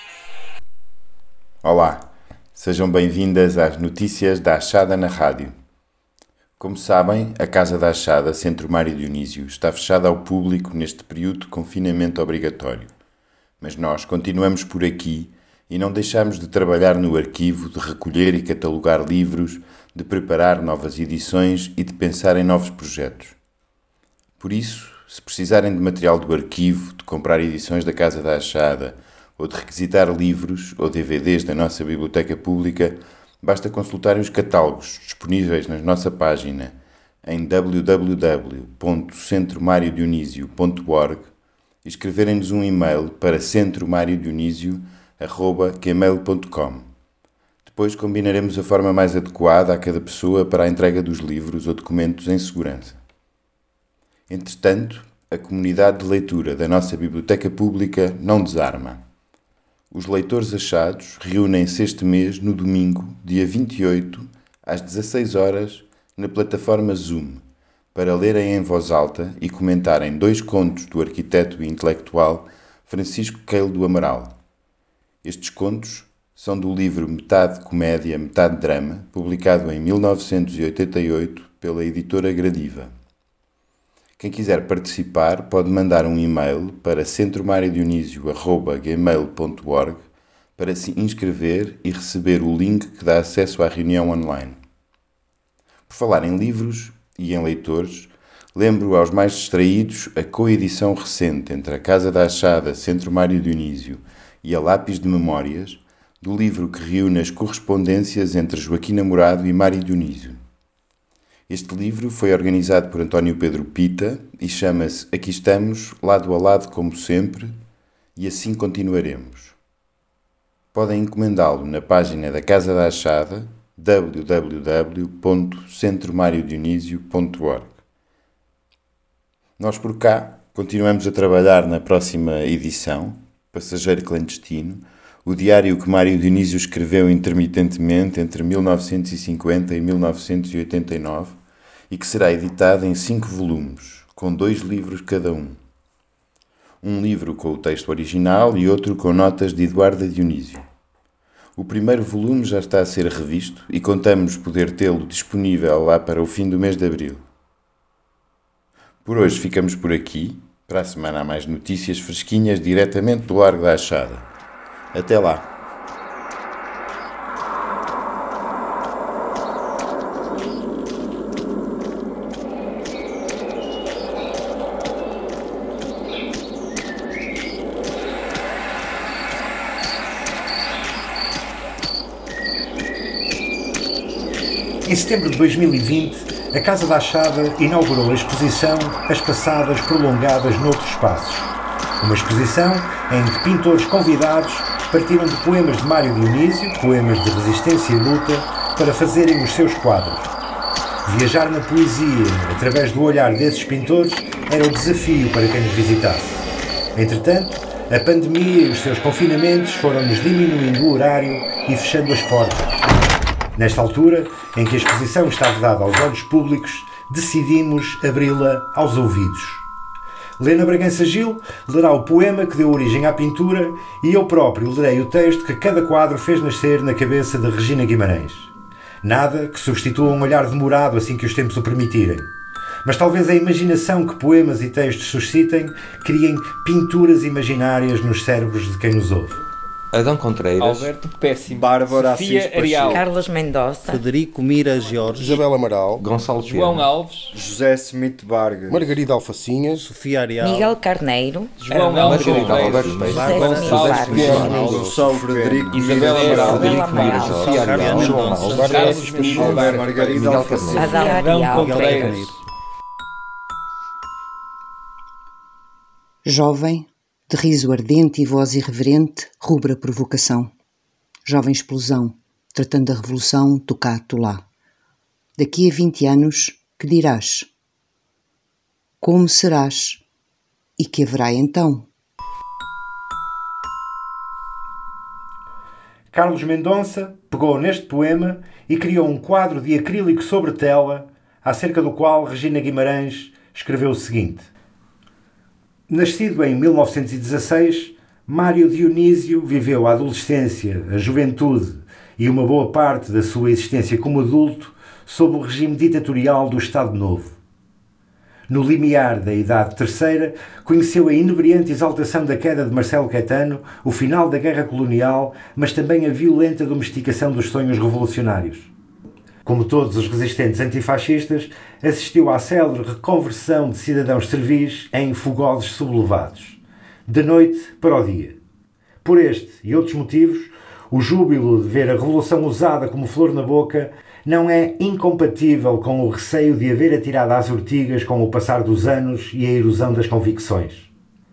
Speaker 24: Olá, sejam bem-vindas às notícias da Achada na rádio. Como sabem, a Casa da Achada, Centro Mário Dionísio, está fechada ao público neste período de confinamento obrigatório. Mas nós continuamos por aqui e não deixamos de trabalhar no arquivo, de recolher e catalogar livros, de preparar novas edições e de pensar em novos projetos. Por isso, se precisarem de material do arquivo, de comprar edições da Casa da Achada ou de requisitar livros ou DVDs da nossa biblioteca pública, basta consultarem os catálogos disponíveis na nossa página em www.centromariodionisio.org e escreverem-nos um e-mail para centromariodionisio@gmail.com. Depois combinaremos a forma mais adequada a cada pessoa para a entrega dos livros ou documentos em segurança. Entretanto, a comunidade de leitura da nossa biblioteca pública não desarma. Os leitores achados reúnem-se este mês no domingo, dia 28, às 16 horas, na plataforma Zoom, para lerem em voz alta e comentarem 2 contos do arquiteto e intelectual Francisco Queilo do Amaral. Estes contos são do livro Metade Comédia, Metade Drama, publicado em 1988 pela editora Gradiva. Quem quiser participar pode mandar um e-mail para centromariodionisio@gmail.org para se inscrever e receber o link que dá acesso à reunião online. Por falar em livros e em leitores, lembro aos mais distraídos a coedição recente entre a Casa da Achada, Centro Mário Dionísio e a Lápis de Memórias, do livro que reúne as correspondências entre Joaquim Namorado e Mário Dionísio. Este livro foi organizado por António Pedro Pita e chama-se Aqui Estamos, Lado a Lado como Sempre, e assim continuaremos. Podem encomendá-lo na página da Casa da Achada, www.centromariodionisio.org. Nós por cá continuamos a trabalhar na próxima edição, Passageiro Clandestino, o diário que Mário Dionísio escreveu intermitentemente entre 1950 e 1989 e que será editado em 5 volumes, com 2 livros cada um. Um livro com o texto original e outro com notas de Eduardo Dionísio. O primeiro volume já está a ser revisto e contamos poder tê-lo disponível lá para o fim do mês de abril. Por hoje ficamos por aqui. Para a semana há mais notícias fresquinhas diretamente do Largo da Achada. Até lá!
Speaker 25: Em setembro de 2020, a Casa da Achada inaugurou a exposição As Passadas Prolongadas Noutros Espaços. Uma exposição em que pintores convidados partiram de poemas de Mário Dionísio, poemas de resistência e luta, para fazerem os seus quadros. Viajar na poesia através do olhar desses pintores era o desafio para quem nos visitasse. Entretanto, a pandemia e os seus confinamentos foram-nos diminuindo o horário e fechando as portas. Nesta altura, em que a exposição está vedada aos olhos públicos, decidimos abri-la aos ouvidos. Lena Bragança Gil lerá o poema que deu origem à pintura e eu próprio lerei o texto que cada quadro fez nascer na cabeça de Regina Guimarães. Nada que substitua um olhar demorado assim que os tempos o permitirem. Mas talvez a imaginação que poemas e textos suscitem criem pinturas imaginárias nos cérebros de quem nos ouve.
Speaker 26: Adão Contreiras,
Speaker 27: Alberto Péssimo,
Speaker 26: Bárbara
Speaker 27: Sofia
Speaker 26: Assis
Speaker 27: Arial,
Speaker 26: Carlos Mendonça,
Speaker 27: Federico Mira Jorge,
Speaker 26: Isabel Amaral,
Speaker 27: Gonçalo João Alves,
Speaker 26: José Smith Vargas,
Speaker 27: Margarida Alfacinha, Sofia Arial,
Speaker 26: Miguel Carneiro,
Speaker 27: João Alves
Speaker 26: Gonçalo Frederico,
Speaker 27: Isabel Amaral,
Speaker 26: Frederico Mira, Sofia Arial, João Alves,
Speaker 27: Carlos Pinto,
Speaker 26: Margarida Alfacinha,
Speaker 27: Adão Contreiras.
Speaker 28: Jovem, de riso ardente e voz irreverente, rubra provocação.
Speaker 6: jovem explosão, tratando da revolução, tu cá, tu lá. Daqui a 20 anos, que dirás? Como serás? E que haverá então?
Speaker 25: Carlos Mendonça pegou neste poema e criou um quadro de acrílico sobre tela, acerca do qual Regina Guimarães escreveu o seguinte. Nascido em 1916, Mário Dionísio viveu a adolescência, a juventude e uma boa parte da sua existência como adulto sob o regime ditatorial do Estado Novo. No limiar da Idade Terceira, conheceu a inebriante exaltação da queda de Marcelo Caetano, o final da guerra colonial, mas também a violenta domesticação dos sonhos revolucionários. Como todos os resistentes antifascistas, assistiu à célere reconversão de cidadãos servis em fogosos sublevados, de noite para o dia. Por este e outros motivos, o júbilo de ver a revolução usada como flor na boca não é incompatível com o receio de haver atirado às ortigas com o passar dos anos e a erosão das convicções.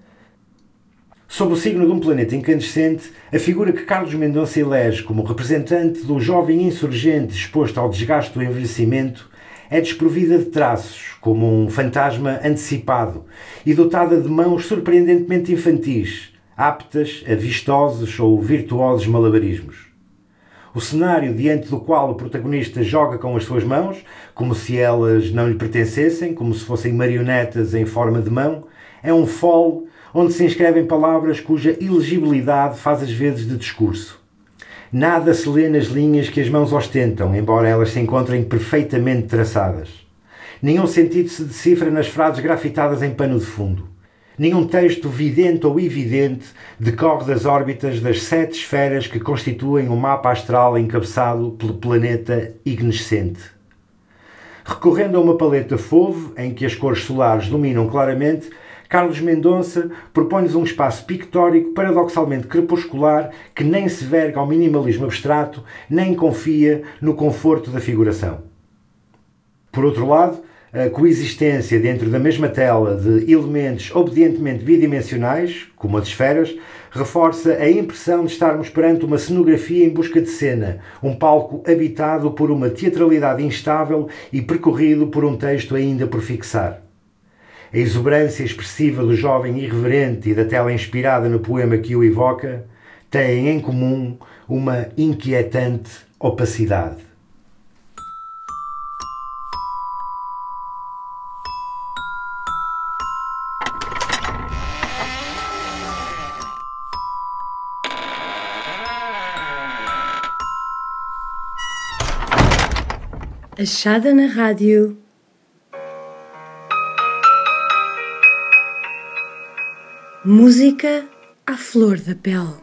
Speaker 25: Sob o signo de um planeta incandescente, a figura que Carlos Mendonça elege como representante do jovem insurgente exposto ao desgaste do envelhecimento é desprovida de traços, como um fantasma antecipado, e dotada de mãos surpreendentemente infantis, aptas a vistosos ou virtuosos malabarismos. O cenário diante do qual o protagonista joga com as suas mãos, como se elas não lhe pertencessem, como se fossem marionetas em forma de mão, é um fole onde se inscrevem palavras cuja ilegibilidade faz as vezes de discurso. Nada se lê nas linhas que as mãos ostentam, embora elas se encontrem perfeitamente traçadas. Nenhum sentido se decifra nas frases grafitadas em pano de fundo. Nenhum texto vidente ou evidente decorre das órbitas das 7 esferas que constituem o mapa astral encabeçado pelo planeta ignescente. Recorrendo a uma paleta fauve, em que as cores solares dominam claramente, Carlos Mendonça propõe-nos um espaço pictórico paradoxalmente crepuscular que nem se verga ao minimalismo abstrato, nem confia no conforto da figuração. Por outro lado, a coexistência dentro da mesma tela de elementos obedientemente bidimensionais, como as esferas, reforça a impressão de estarmos perante uma cenografia em busca de cena, um palco habitado por uma teatralidade instável e percorrido por um texto ainda por fixar. A exuberância expressiva do jovem irreverente e da tela inspirada no poema que o evoca têm em comum uma inquietante opacidade.
Speaker 3: Achada na rádio. Música à flor da pele.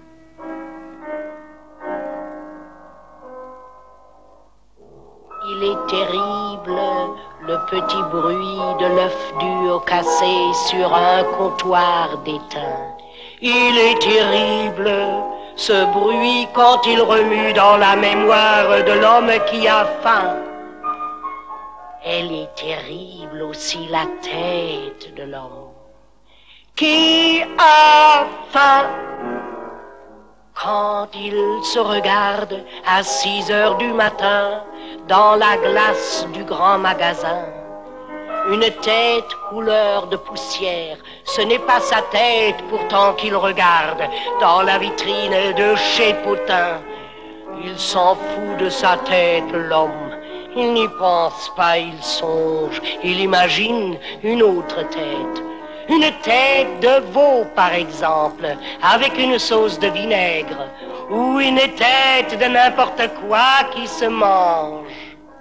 Speaker 1: Il est terrible, le petit bruit de l'œuf dur cassé sur un comptoir d'étain. Il est terrible, ce bruit quand il remue dans la mémoire de l'homme qui a faim. Elle est terrible aussi la tête de l'homme qui a faim. Quand il se regarde à 6 heures du matin dans la glace du grand magasin, une tête couleur de poussière, ce n'est pas sa tête pourtant qu'il regarde dans la vitrine de chez Potin. Il s'en fout de sa tête, l'homme. Il n'y pense pas, il songe, il imagine une autre tête. Une tête de veau, par exemple, avec une sauce de vinaigre, ou une tête de n'importe quoi qui se mange.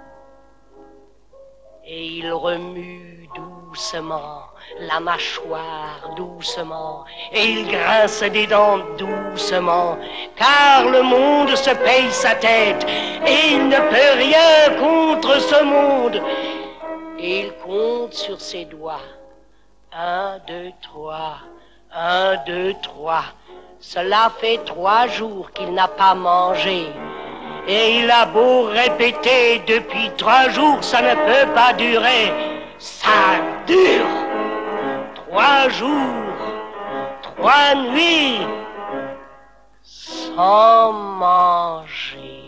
Speaker 1: Et il remue doucement la mâchoire, doucement, et il grince des dents doucement, car le monde se paye sa tête, et il ne peut rien contre ce monde. Et il compte sur ses doigts. 1, 2, 3, 1, 2, 3. Cela fait 3 jours qu'il n'a pas mangé. Et il a beau répéter depuis 3 jours, ça ne peut pas durer. Ça dure. 3 jours, 3 nuits, sans en manger.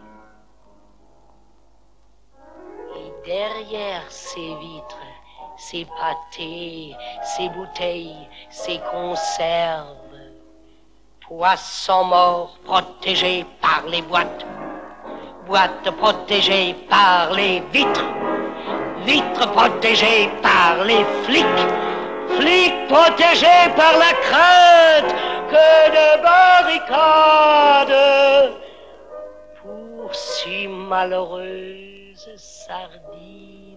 Speaker 1: Et derrière ces vitres, ces pâtés, ces bouteilles, ces conserves, poissons morts protégés par les boîtes, boîtes protégées par les vitres, vitres protégées par les flics, flics protégés par la crainte que de barricades pour si malheureuses sardines.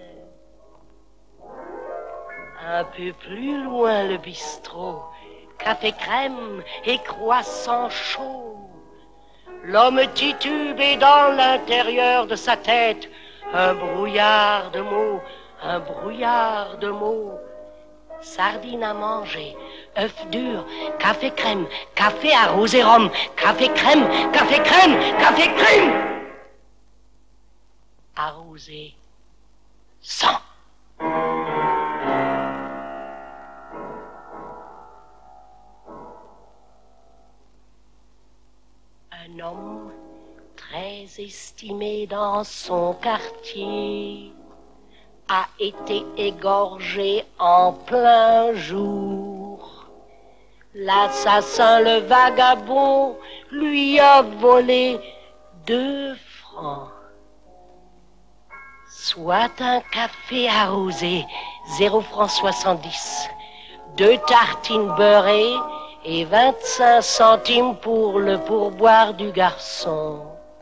Speaker 1: Un peu plus loin le bistrot, café crème et croissant chaud. L'homme titube dans l'intérieur de sa tête un brouillard de mots, un brouillard de mots. Sardines à manger, œufs durs, café crème, café arrosé rhum, café crème, café crème, café crème. Arrosé sang. Un homme très estimé dans son quartier a été égorgé en plein jour. L'assassin, le vagabond, lui a volé 2 francs. Soit un café arrosé, 0 francs 70. 2 tartines beurrées et 25 centimes pour le pourboire du garçon.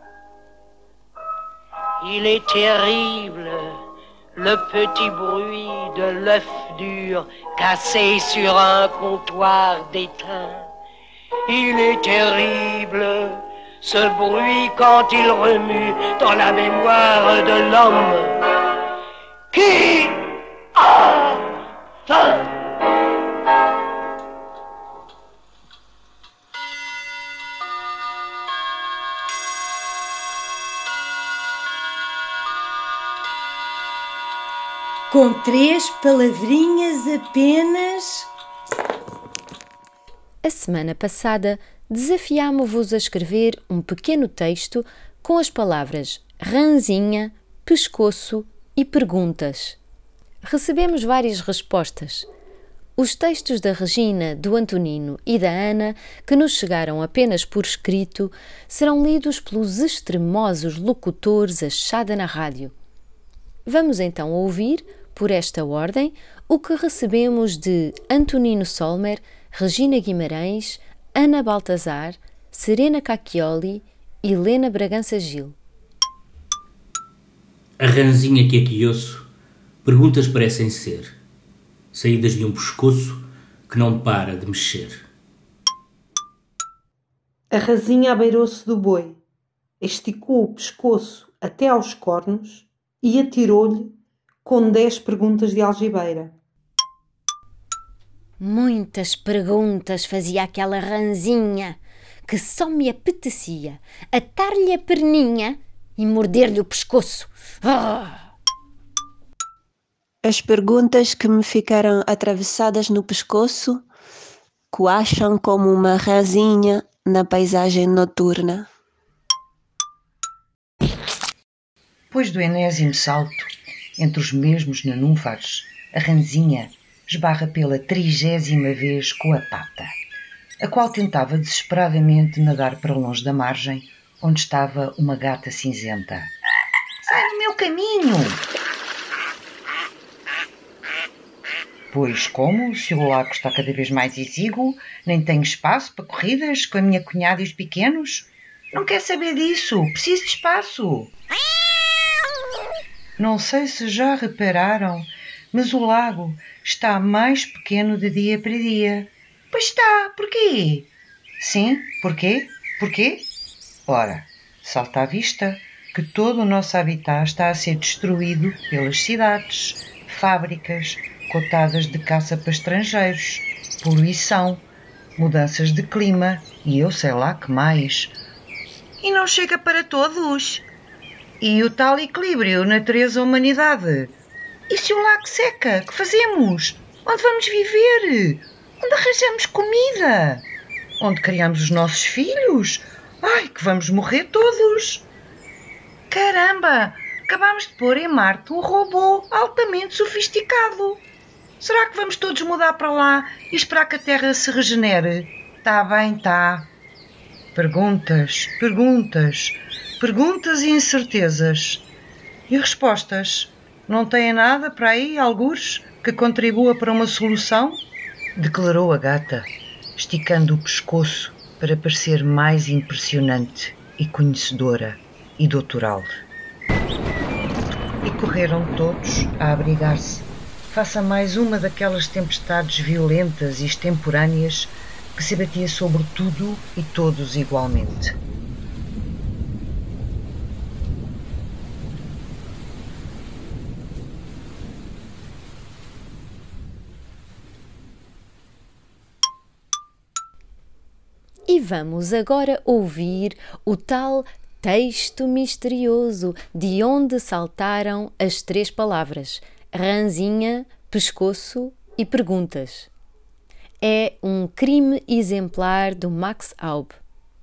Speaker 1: Il est terrible, le petit bruit de l'œuf dur cassé sur un comptoir d'étain. Il est terrible, ce bruit quand il remue dans la mémoire de l'homme qui a faim.
Speaker 3: Com 3 palavrinhas apenas.
Speaker 5: A semana passada desafiámo-vos a escrever um pequeno texto com as palavras ranzinha, pescoço e perguntas. Recebemos várias respostas. Os textos da Regina, do Antonino e da Ana, que nos chegaram apenas por escrito, serão lidos pelos extremosos locutores Achada na Rádio. Vamos então ouvir, por esta ordem, o que recebemos de Antonino Solmer, Regina Guimarães, Ana Baltazar, Serena Cacchioli e Helena Bragança Gil.
Speaker 2: A ranzinha que aqui ouço, perguntas parecem ser, saídas de um pescoço que não para de mexer.
Speaker 4: A razinha abeirou-se do boi, esticou o pescoço até aos cornos e atirou-lhe com 10 perguntas de algibeira.
Speaker 5: Muitas perguntas fazia aquela ranzinha, que só me apetecia atar-lhe a perninha e morder-lhe o pescoço.
Speaker 7: As perguntas que me ficaram atravessadas no pescoço coacham como uma ranzinha na paisagem noturna.
Speaker 6: Depois do enésimo salto, entre os mesmos nenúfares, a ranzinha esbarra pela 30ª vez com a pata, a qual tentava desesperadamente nadar para longe da margem, onde estava uma gata cinzenta. Sai do meu caminho! Pois como, se o lago está cada vez mais exíguo, nem tenho espaço para corridas com a minha cunhada e os pequenos? Não quer saber disso, preciso de espaço. Não sei se já repararam, mas o lago está mais pequeno de dia para dia. Pois está, porquê? Sim, porquê? Porquê? Ora, salta à vista que todo o nosso habitat está a ser destruído pelas cidades, fábricas, cotadas de caça para estrangeiros, poluição, mudanças de clima e eu sei lá que mais. E não chega para todos. E o tal equilíbrio natureza-humanidade? E se o lago seca, que fazemos? Onde vamos viver? Onde arranjamos comida?
Speaker 8: onde criamos os nossos filhos. Ai, que vamos morrer todos. Caramba, acabámos de pôr em Marte um robô altamente sofisticado. Será que vamos todos mudar para lá e esperar que a Terra se regenere? Tá bem, tá. Perguntas, perguntas, perguntas e incertezas. E respostas? Não têm nada para aí, algures, que contribua para uma solução? Declarou a gata, esticando o pescoço para parecer mais impressionante e conhecedora e doutoral. E correram todos a abrigar-se, face a mais uma daquelas tempestades violentas e extemporâneas que se abatia sobre tudo e todos igualmente.
Speaker 5: E vamos agora ouvir o tal texto misterioso de onde saltaram as 3 palavras: ranzinha, pescoço e perguntas. É um crime exemplar do Max Aub.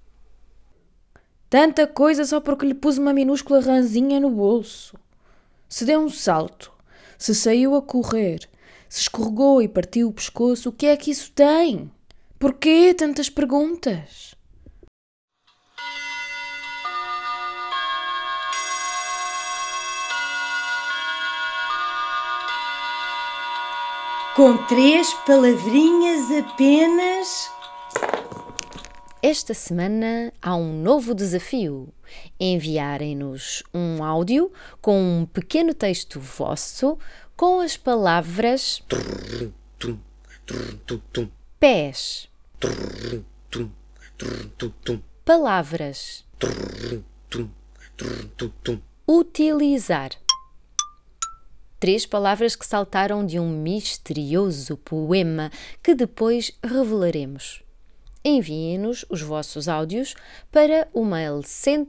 Speaker 9: Tanta coisa só porque lhe pus uma minúscula ranzinha no bolso. Se deu um salto, se saiu a correr, se escorregou e partiu o pescoço, o que é que isso tem? Porquê tantas perguntas?
Speaker 3: Com 3 palavrinhas apenas.
Speaker 5: Esta semana há um novo desafio. Enviarem-nos um áudio com um pequeno texto vosso com as palavras pés, palavras, utilizar. 3 palavras que saltaram de um misterioso poema que depois revelaremos. Enviem-nos os vossos áudios para o mail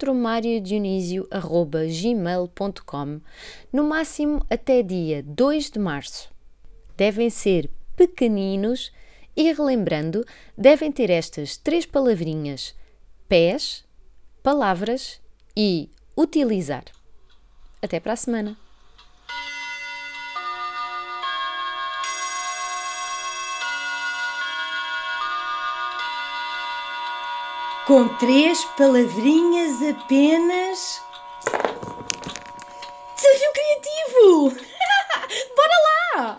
Speaker 5: centromáriodionisio@gmail.com, no máximo até dia 2 de março. Devem ser pequeninos e, relembrando, devem ter estas 3 palavrinhas: pés, palavras e utilizar. Até para a semana!
Speaker 3: Com 3 palavrinhas apenas. Desafio criativo! Bora lá!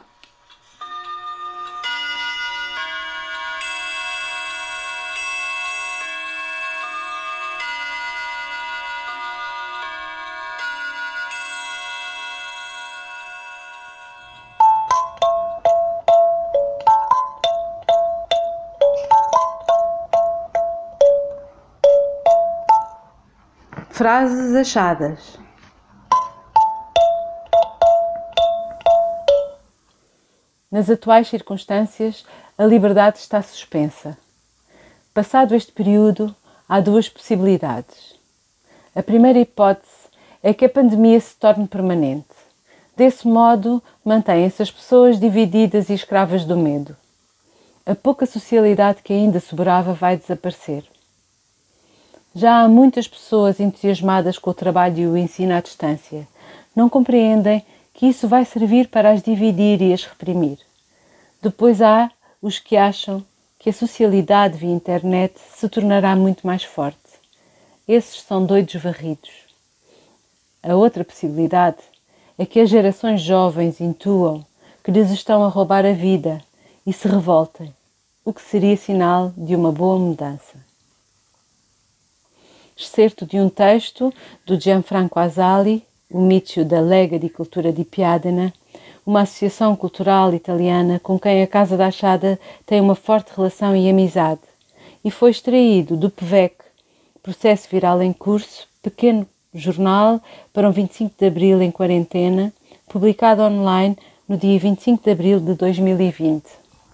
Speaker 4: Frases achadas. Nas atuais circunstâncias, a liberdade está suspensa. Passado este período, há 2 possibilidades. A primeira hipótese é que a pandemia se torne permanente. Desse modo, mantêm-se as pessoas divididas e escravas do medo. A pouca socialidade que ainda sobrava vai desaparecer. Já há muitas pessoas entusiasmadas com o trabalho e o ensino à distância. Não compreendem que isso vai servir para as dividir e as reprimir. Depois há os que acham que a socialidade via internet se tornará muito mais forte. Esses são doidos varridos. A outra possibilidade é que as gerações jovens intuam que lhes estão a roubar a vida e se revoltem, o que seria sinal de uma boa mudança. Excerto de um texto do Gianfranco Asali, o Mizio da Lega di Cultura di Piadena, uma associação cultural italiana com quem a Casa da Achada tem uma forte relação e amizade, e foi extraído do PVEC, Processo Viral em Curso, pequeno jornal para um 25 de Abril em quarentena, publicado online no dia 25 de Abril de 2020.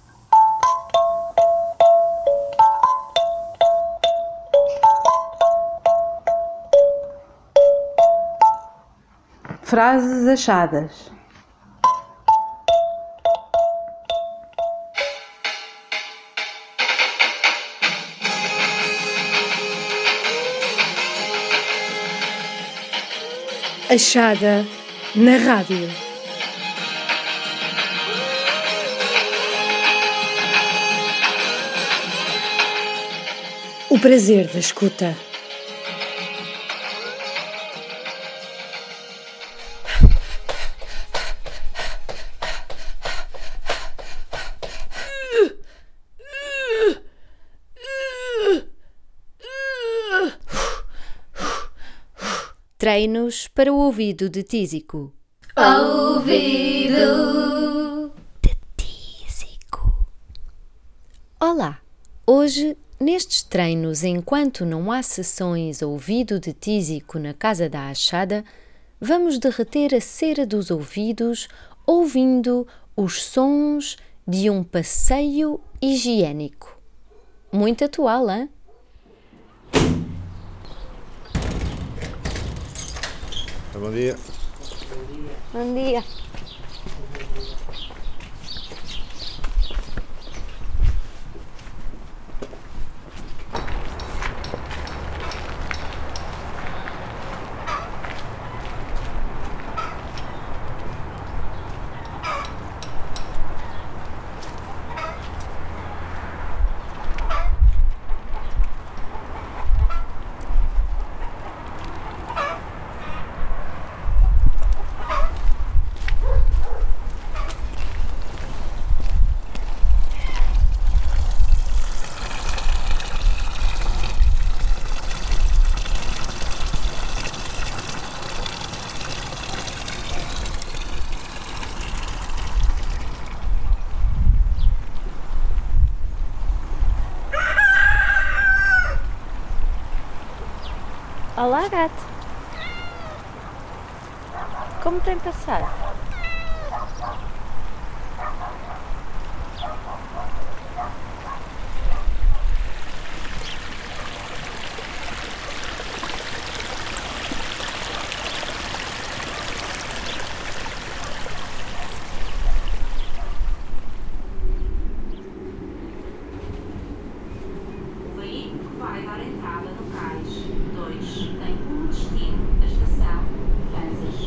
Speaker 4: Frases achadas.
Speaker 3: Achada na rádio. O prazer da escuta.
Speaker 5: Treinos para o ouvido de tísico.
Speaker 10: Ouvido
Speaker 5: de tísico. Olá! Hoje, nestes treinos, enquanto não há sessões ouvido de tísico na Casa da Achada, vamos derreter a cera dos ouvidos ouvindo os sons de um passeio higiênico. Muito atual, hein?
Speaker 11: Bom dia.
Speaker 5: Bom dia. Olá, gato. Como tem passado?
Speaker 12: O veículo que vai dar entrada no cais 2 tem como destino a estação Fanzas.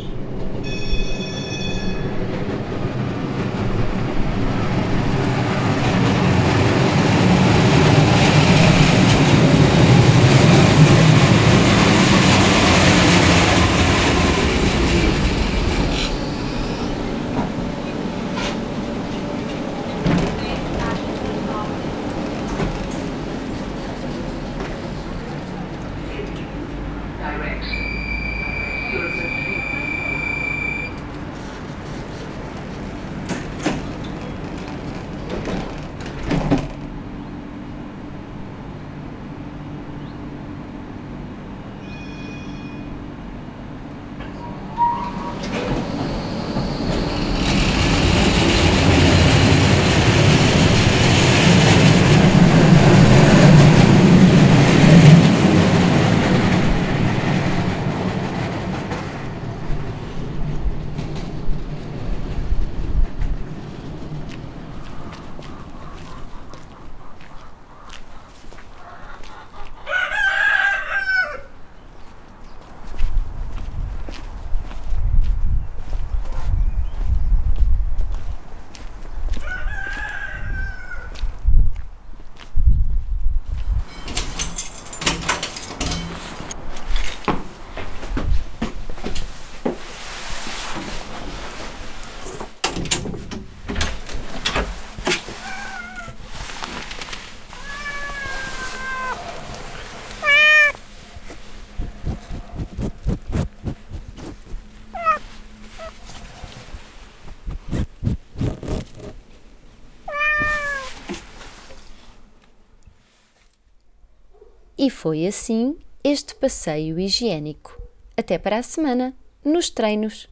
Speaker 5: E foi assim este passeio higiênico. Até para a semana, nos treinos.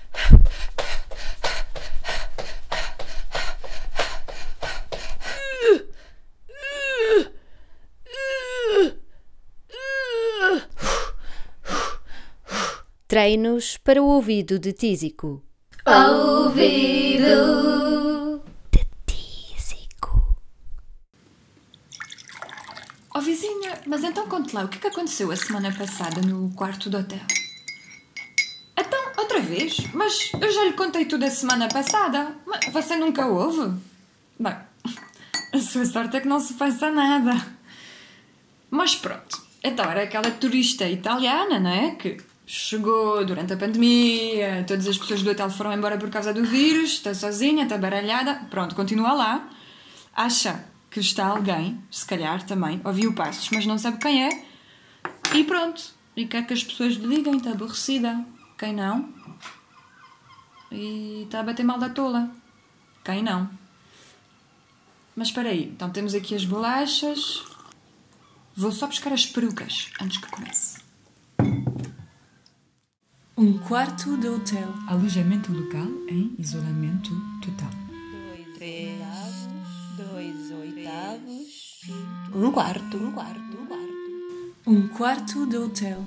Speaker 5: Treinos para o ouvido de tísico.
Speaker 10: Ouvido
Speaker 5: de tísico.
Speaker 13: Oh vizinha, mas então conte lá, o que aconteceu a semana passada no quarto do hotel? Até
Speaker 10: vez? Mas eu já lhe contei tudo a semana passada. Mas você nunca ouve? Bem, a sua sorte é que não se passa nada. Mas pronto. Então era aquela turista italiana, não é? Que chegou durante a pandemia, todas as pessoas do hotel foram embora por causa do vírus, está sozinha, está baralhada. Pronto, continua lá. Acha que está alguém, se calhar também, ouviu passos, mas não sabe quem é. E pronto. E quer que as pessoas lhe digam, está aborrecida. Quem não? E está a bater mal da tola. Quem não? Mas espera aí, então temos aqui as bolachas. Vou só buscar as perucas antes que comece.
Speaker 13: Um quarto de hotel.
Speaker 10: Alojamento local em isolamento total.
Speaker 7: 2 oitavos. Um quarto.
Speaker 13: Um quarto de hotel.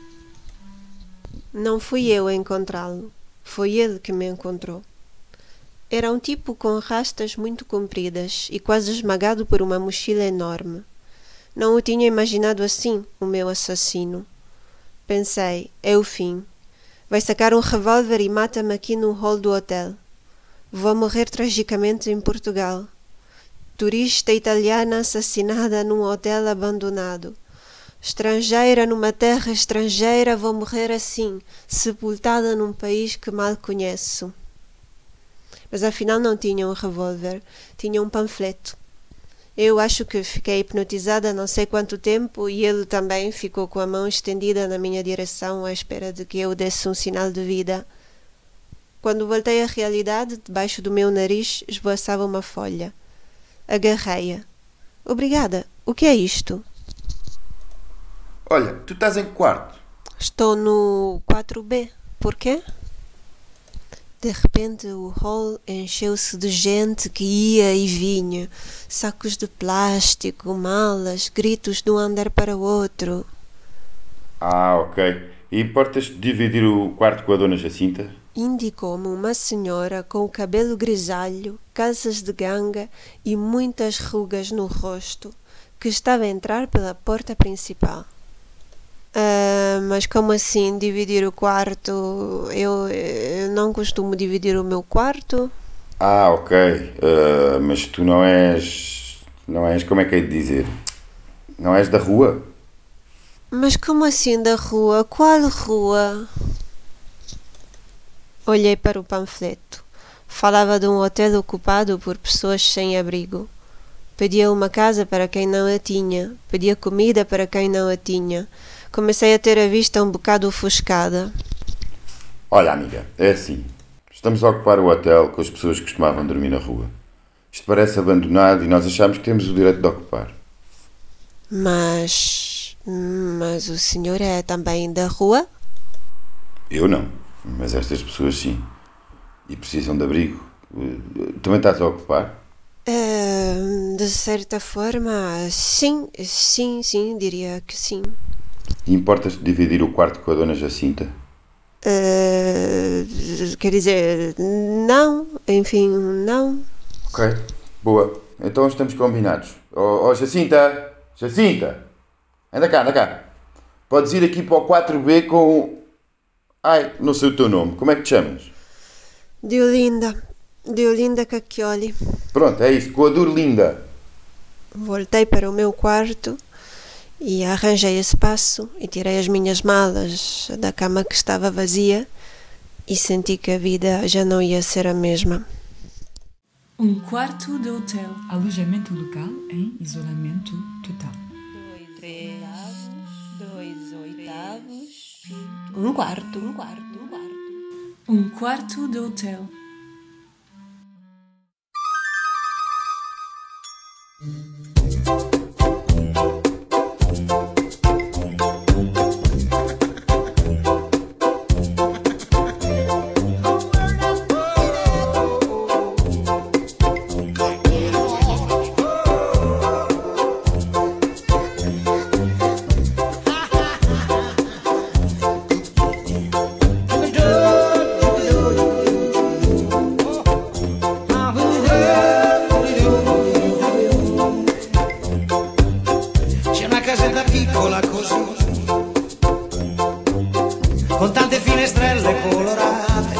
Speaker 7: Não fui eu a encontrá-lo. Foi ele que me encontrou. Era um tipo com rastas muito compridas e quase esmagado por uma mochila enorme. Não o tinha imaginado assim, o meu assassino. Pensei, é o fim. Vai sacar um revólver e mata-me aqui no hall do hotel. Vou morrer tragicamente em Portugal. Turista italiana assassinada num hotel abandonado. Estrangeira numa terra estrangeira, vou morrer assim, sepultada num país que mal conheço. Mas afinal não tinha um revólver, tinha um panfleto. Eu acho que fiquei hipnotizada não sei quanto tempo e ele também ficou com a mão estendida na minha direção à espera de que eu desse um sinal de vida. Quando voltei à realidade, debaixo do meu nariz esboçava uma folha. Agarrei-a. Obrigada. O que é isto?
Speaker 24: Olha, tu estás em que quarto?
Speaker 7: Estou no 4B. Por quê? De repente o hall encheu-se de gente que ia e vinha. Sacos de plástico, malas, gritos de um andar para o outro.
Speaker 24: Ah, ok. E importas-te dividir o quarto com a dona Jacinta?
Speaker 7: Indicou-me uma senhora com o cabelo grisalho, calças de ganga e muitas rugas no rosto, que estava a entrar pela porta principal. Mas como assim dividir o quarto? Eu não costumo dividir o meu quarto.
Speaker 24: Ah, ok. Mas tu não és, como é que hei de dizer? Não és da rua?
Speaker 7: Mas como assim da rua? Qual rua? Olhei para o panfleto. Falava de um hotel ocupado por pessoas sem abrigo. Pedia uma casa para quem não a tinha. Pedia comida para quem não a tinha. Comecei a ter a vista um bocado ofuscada.
Speaker 24: Olha, amiga, é assim. Estamos a ocupar o hotel com as pessoas que costumavam dormir na rua. Isto parece abandonado e nós achamos que temos o direito de ocupar.
Speaker 7: Mas o senhor é também da rua?
Speaker 24: Eu não, mas estas pessoas sim. E precisam de abrigo. Também estás a ocupar?
Speaker 7: De certa forma, sim, diria que sim.
Speaker 24: E importas-te dividir o quarto com a dona Jacinta?
Speaker 7: Quer dizer, não, enfim, não.
Speaker 24: Ok, boa. Então estamos combinados. Oh, Jacinta! Jacinta! Anda cá. Podes ir aqui para o 4B com... Ai, não sei o teu nome. Como é que te chamas?
Speaker 7: Diolinda Cacchioli.
Speaker 24: Pronto, é isso, com a Dorlinda.
Speaker 7: Voltei para o meu quarto e arranjei espaço e tirei as minhas malas da cama que estava vazia e senti que a vida já não ia ser a mesma.
Speaker 13: Um quarto de hotel.
Speaker 10: Alojamento local em isolamento total.
Speaker 7: 2 oitavos. Um quarto.
Speaker 13: Um quarto de hotel.
Speaker 14: con tante finestrelle colorate,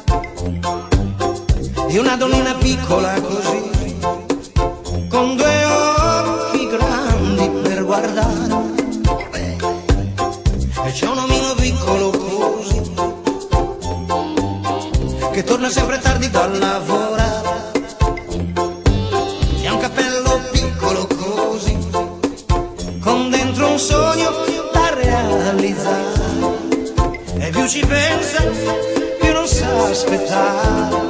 Speaker 14: e una donnina piccola così, con due occhi grandi per guardare, e c'è un omino piccolo così, che torna sempre tardi da lavorare, e ha un cappello piccolo così, con dentro un sogno da realizzare, e più ci pensa più non sa aspettare.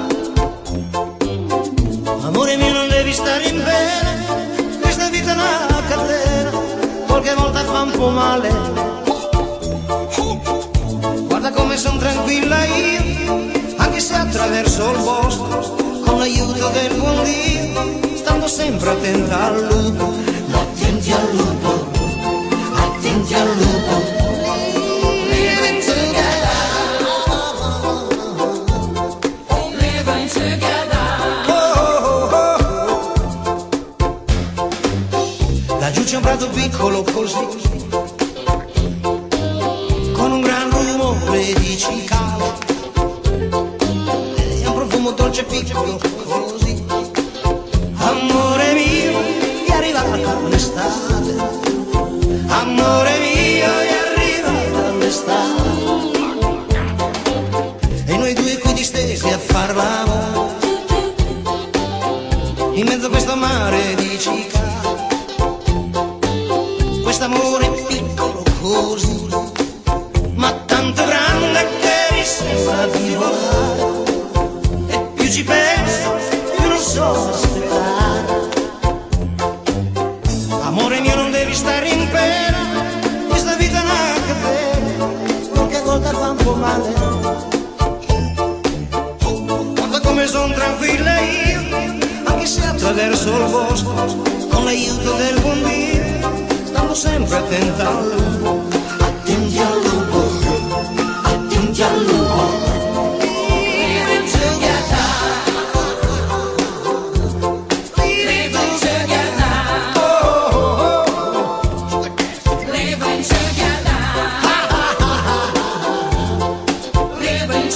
Speaker 14: Amore mio, non devi stare in pena, questa vita è una catena, qualche volta fa un po' male. Guarda come son tranquilla io, anche se attraverso il bosco, con l'aiuto del buon Dio, stando sempre attenta al lupo. Ma attenti al lupo, attenti al lupo. Living together, living together. Laggiù c'è un prato piccolo così, con un gran rumore di cicale, e un profumo dolce piccolo così. Amore mio, è arrivata l'estate, amore mio, è arrivata l'estate, e noi due qui distesi a far l'amore, in mezzo a questo mare di cicale. Quest'amore piccolo così, ma tanto grande che mi sembra di volare, e più ci penso più non so aspettare. Amore mio, non devi stare in pena, questa vita è una catena, qualche volta fa un po' male. Guarda come son tranquilla io, anche se attraverso il bosco, con l'aiuto del buon Dio, stando sempre attenta al lupo. Attenti al lupo, attenti al lupo. Living together, living together, living together, living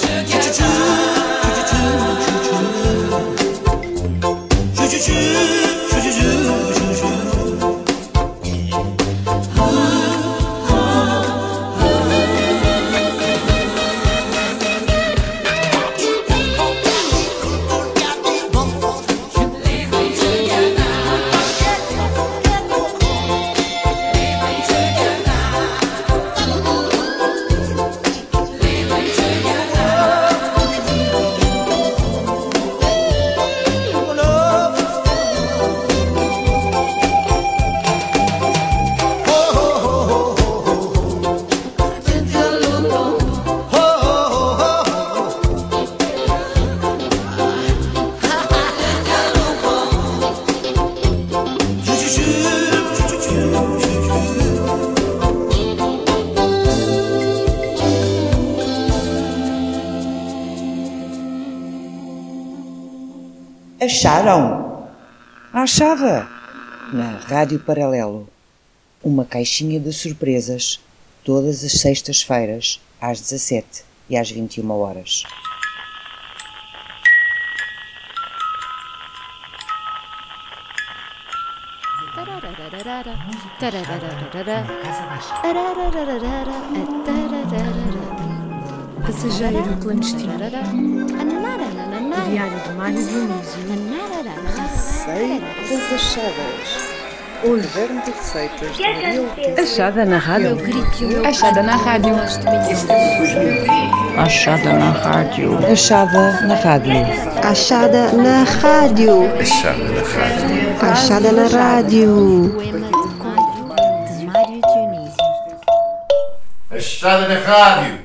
Speaker 6: Acharam? Achava! Na Rádio Paralelo. Uma caixinha de surpresas, todas as sextas-feiras, às 17 e às 21 horas.
Speaker 3: Passageiro clandestino. Diário de Mário Dionísio.
Speaker 6: Receitas achadas. O inverno de receitas de Maria Letícia.
Speaker 4: Achada na rádio.
Speaker 3: Achada na rádio.
Speaker 6: Achada na rádio. Achada na rádio.
Speaker 7: Achada na rádio.
Speaker 23: Achada na rádio.
Speaker 7: Achada na rádio.
Speaker 23: Achada na rádio.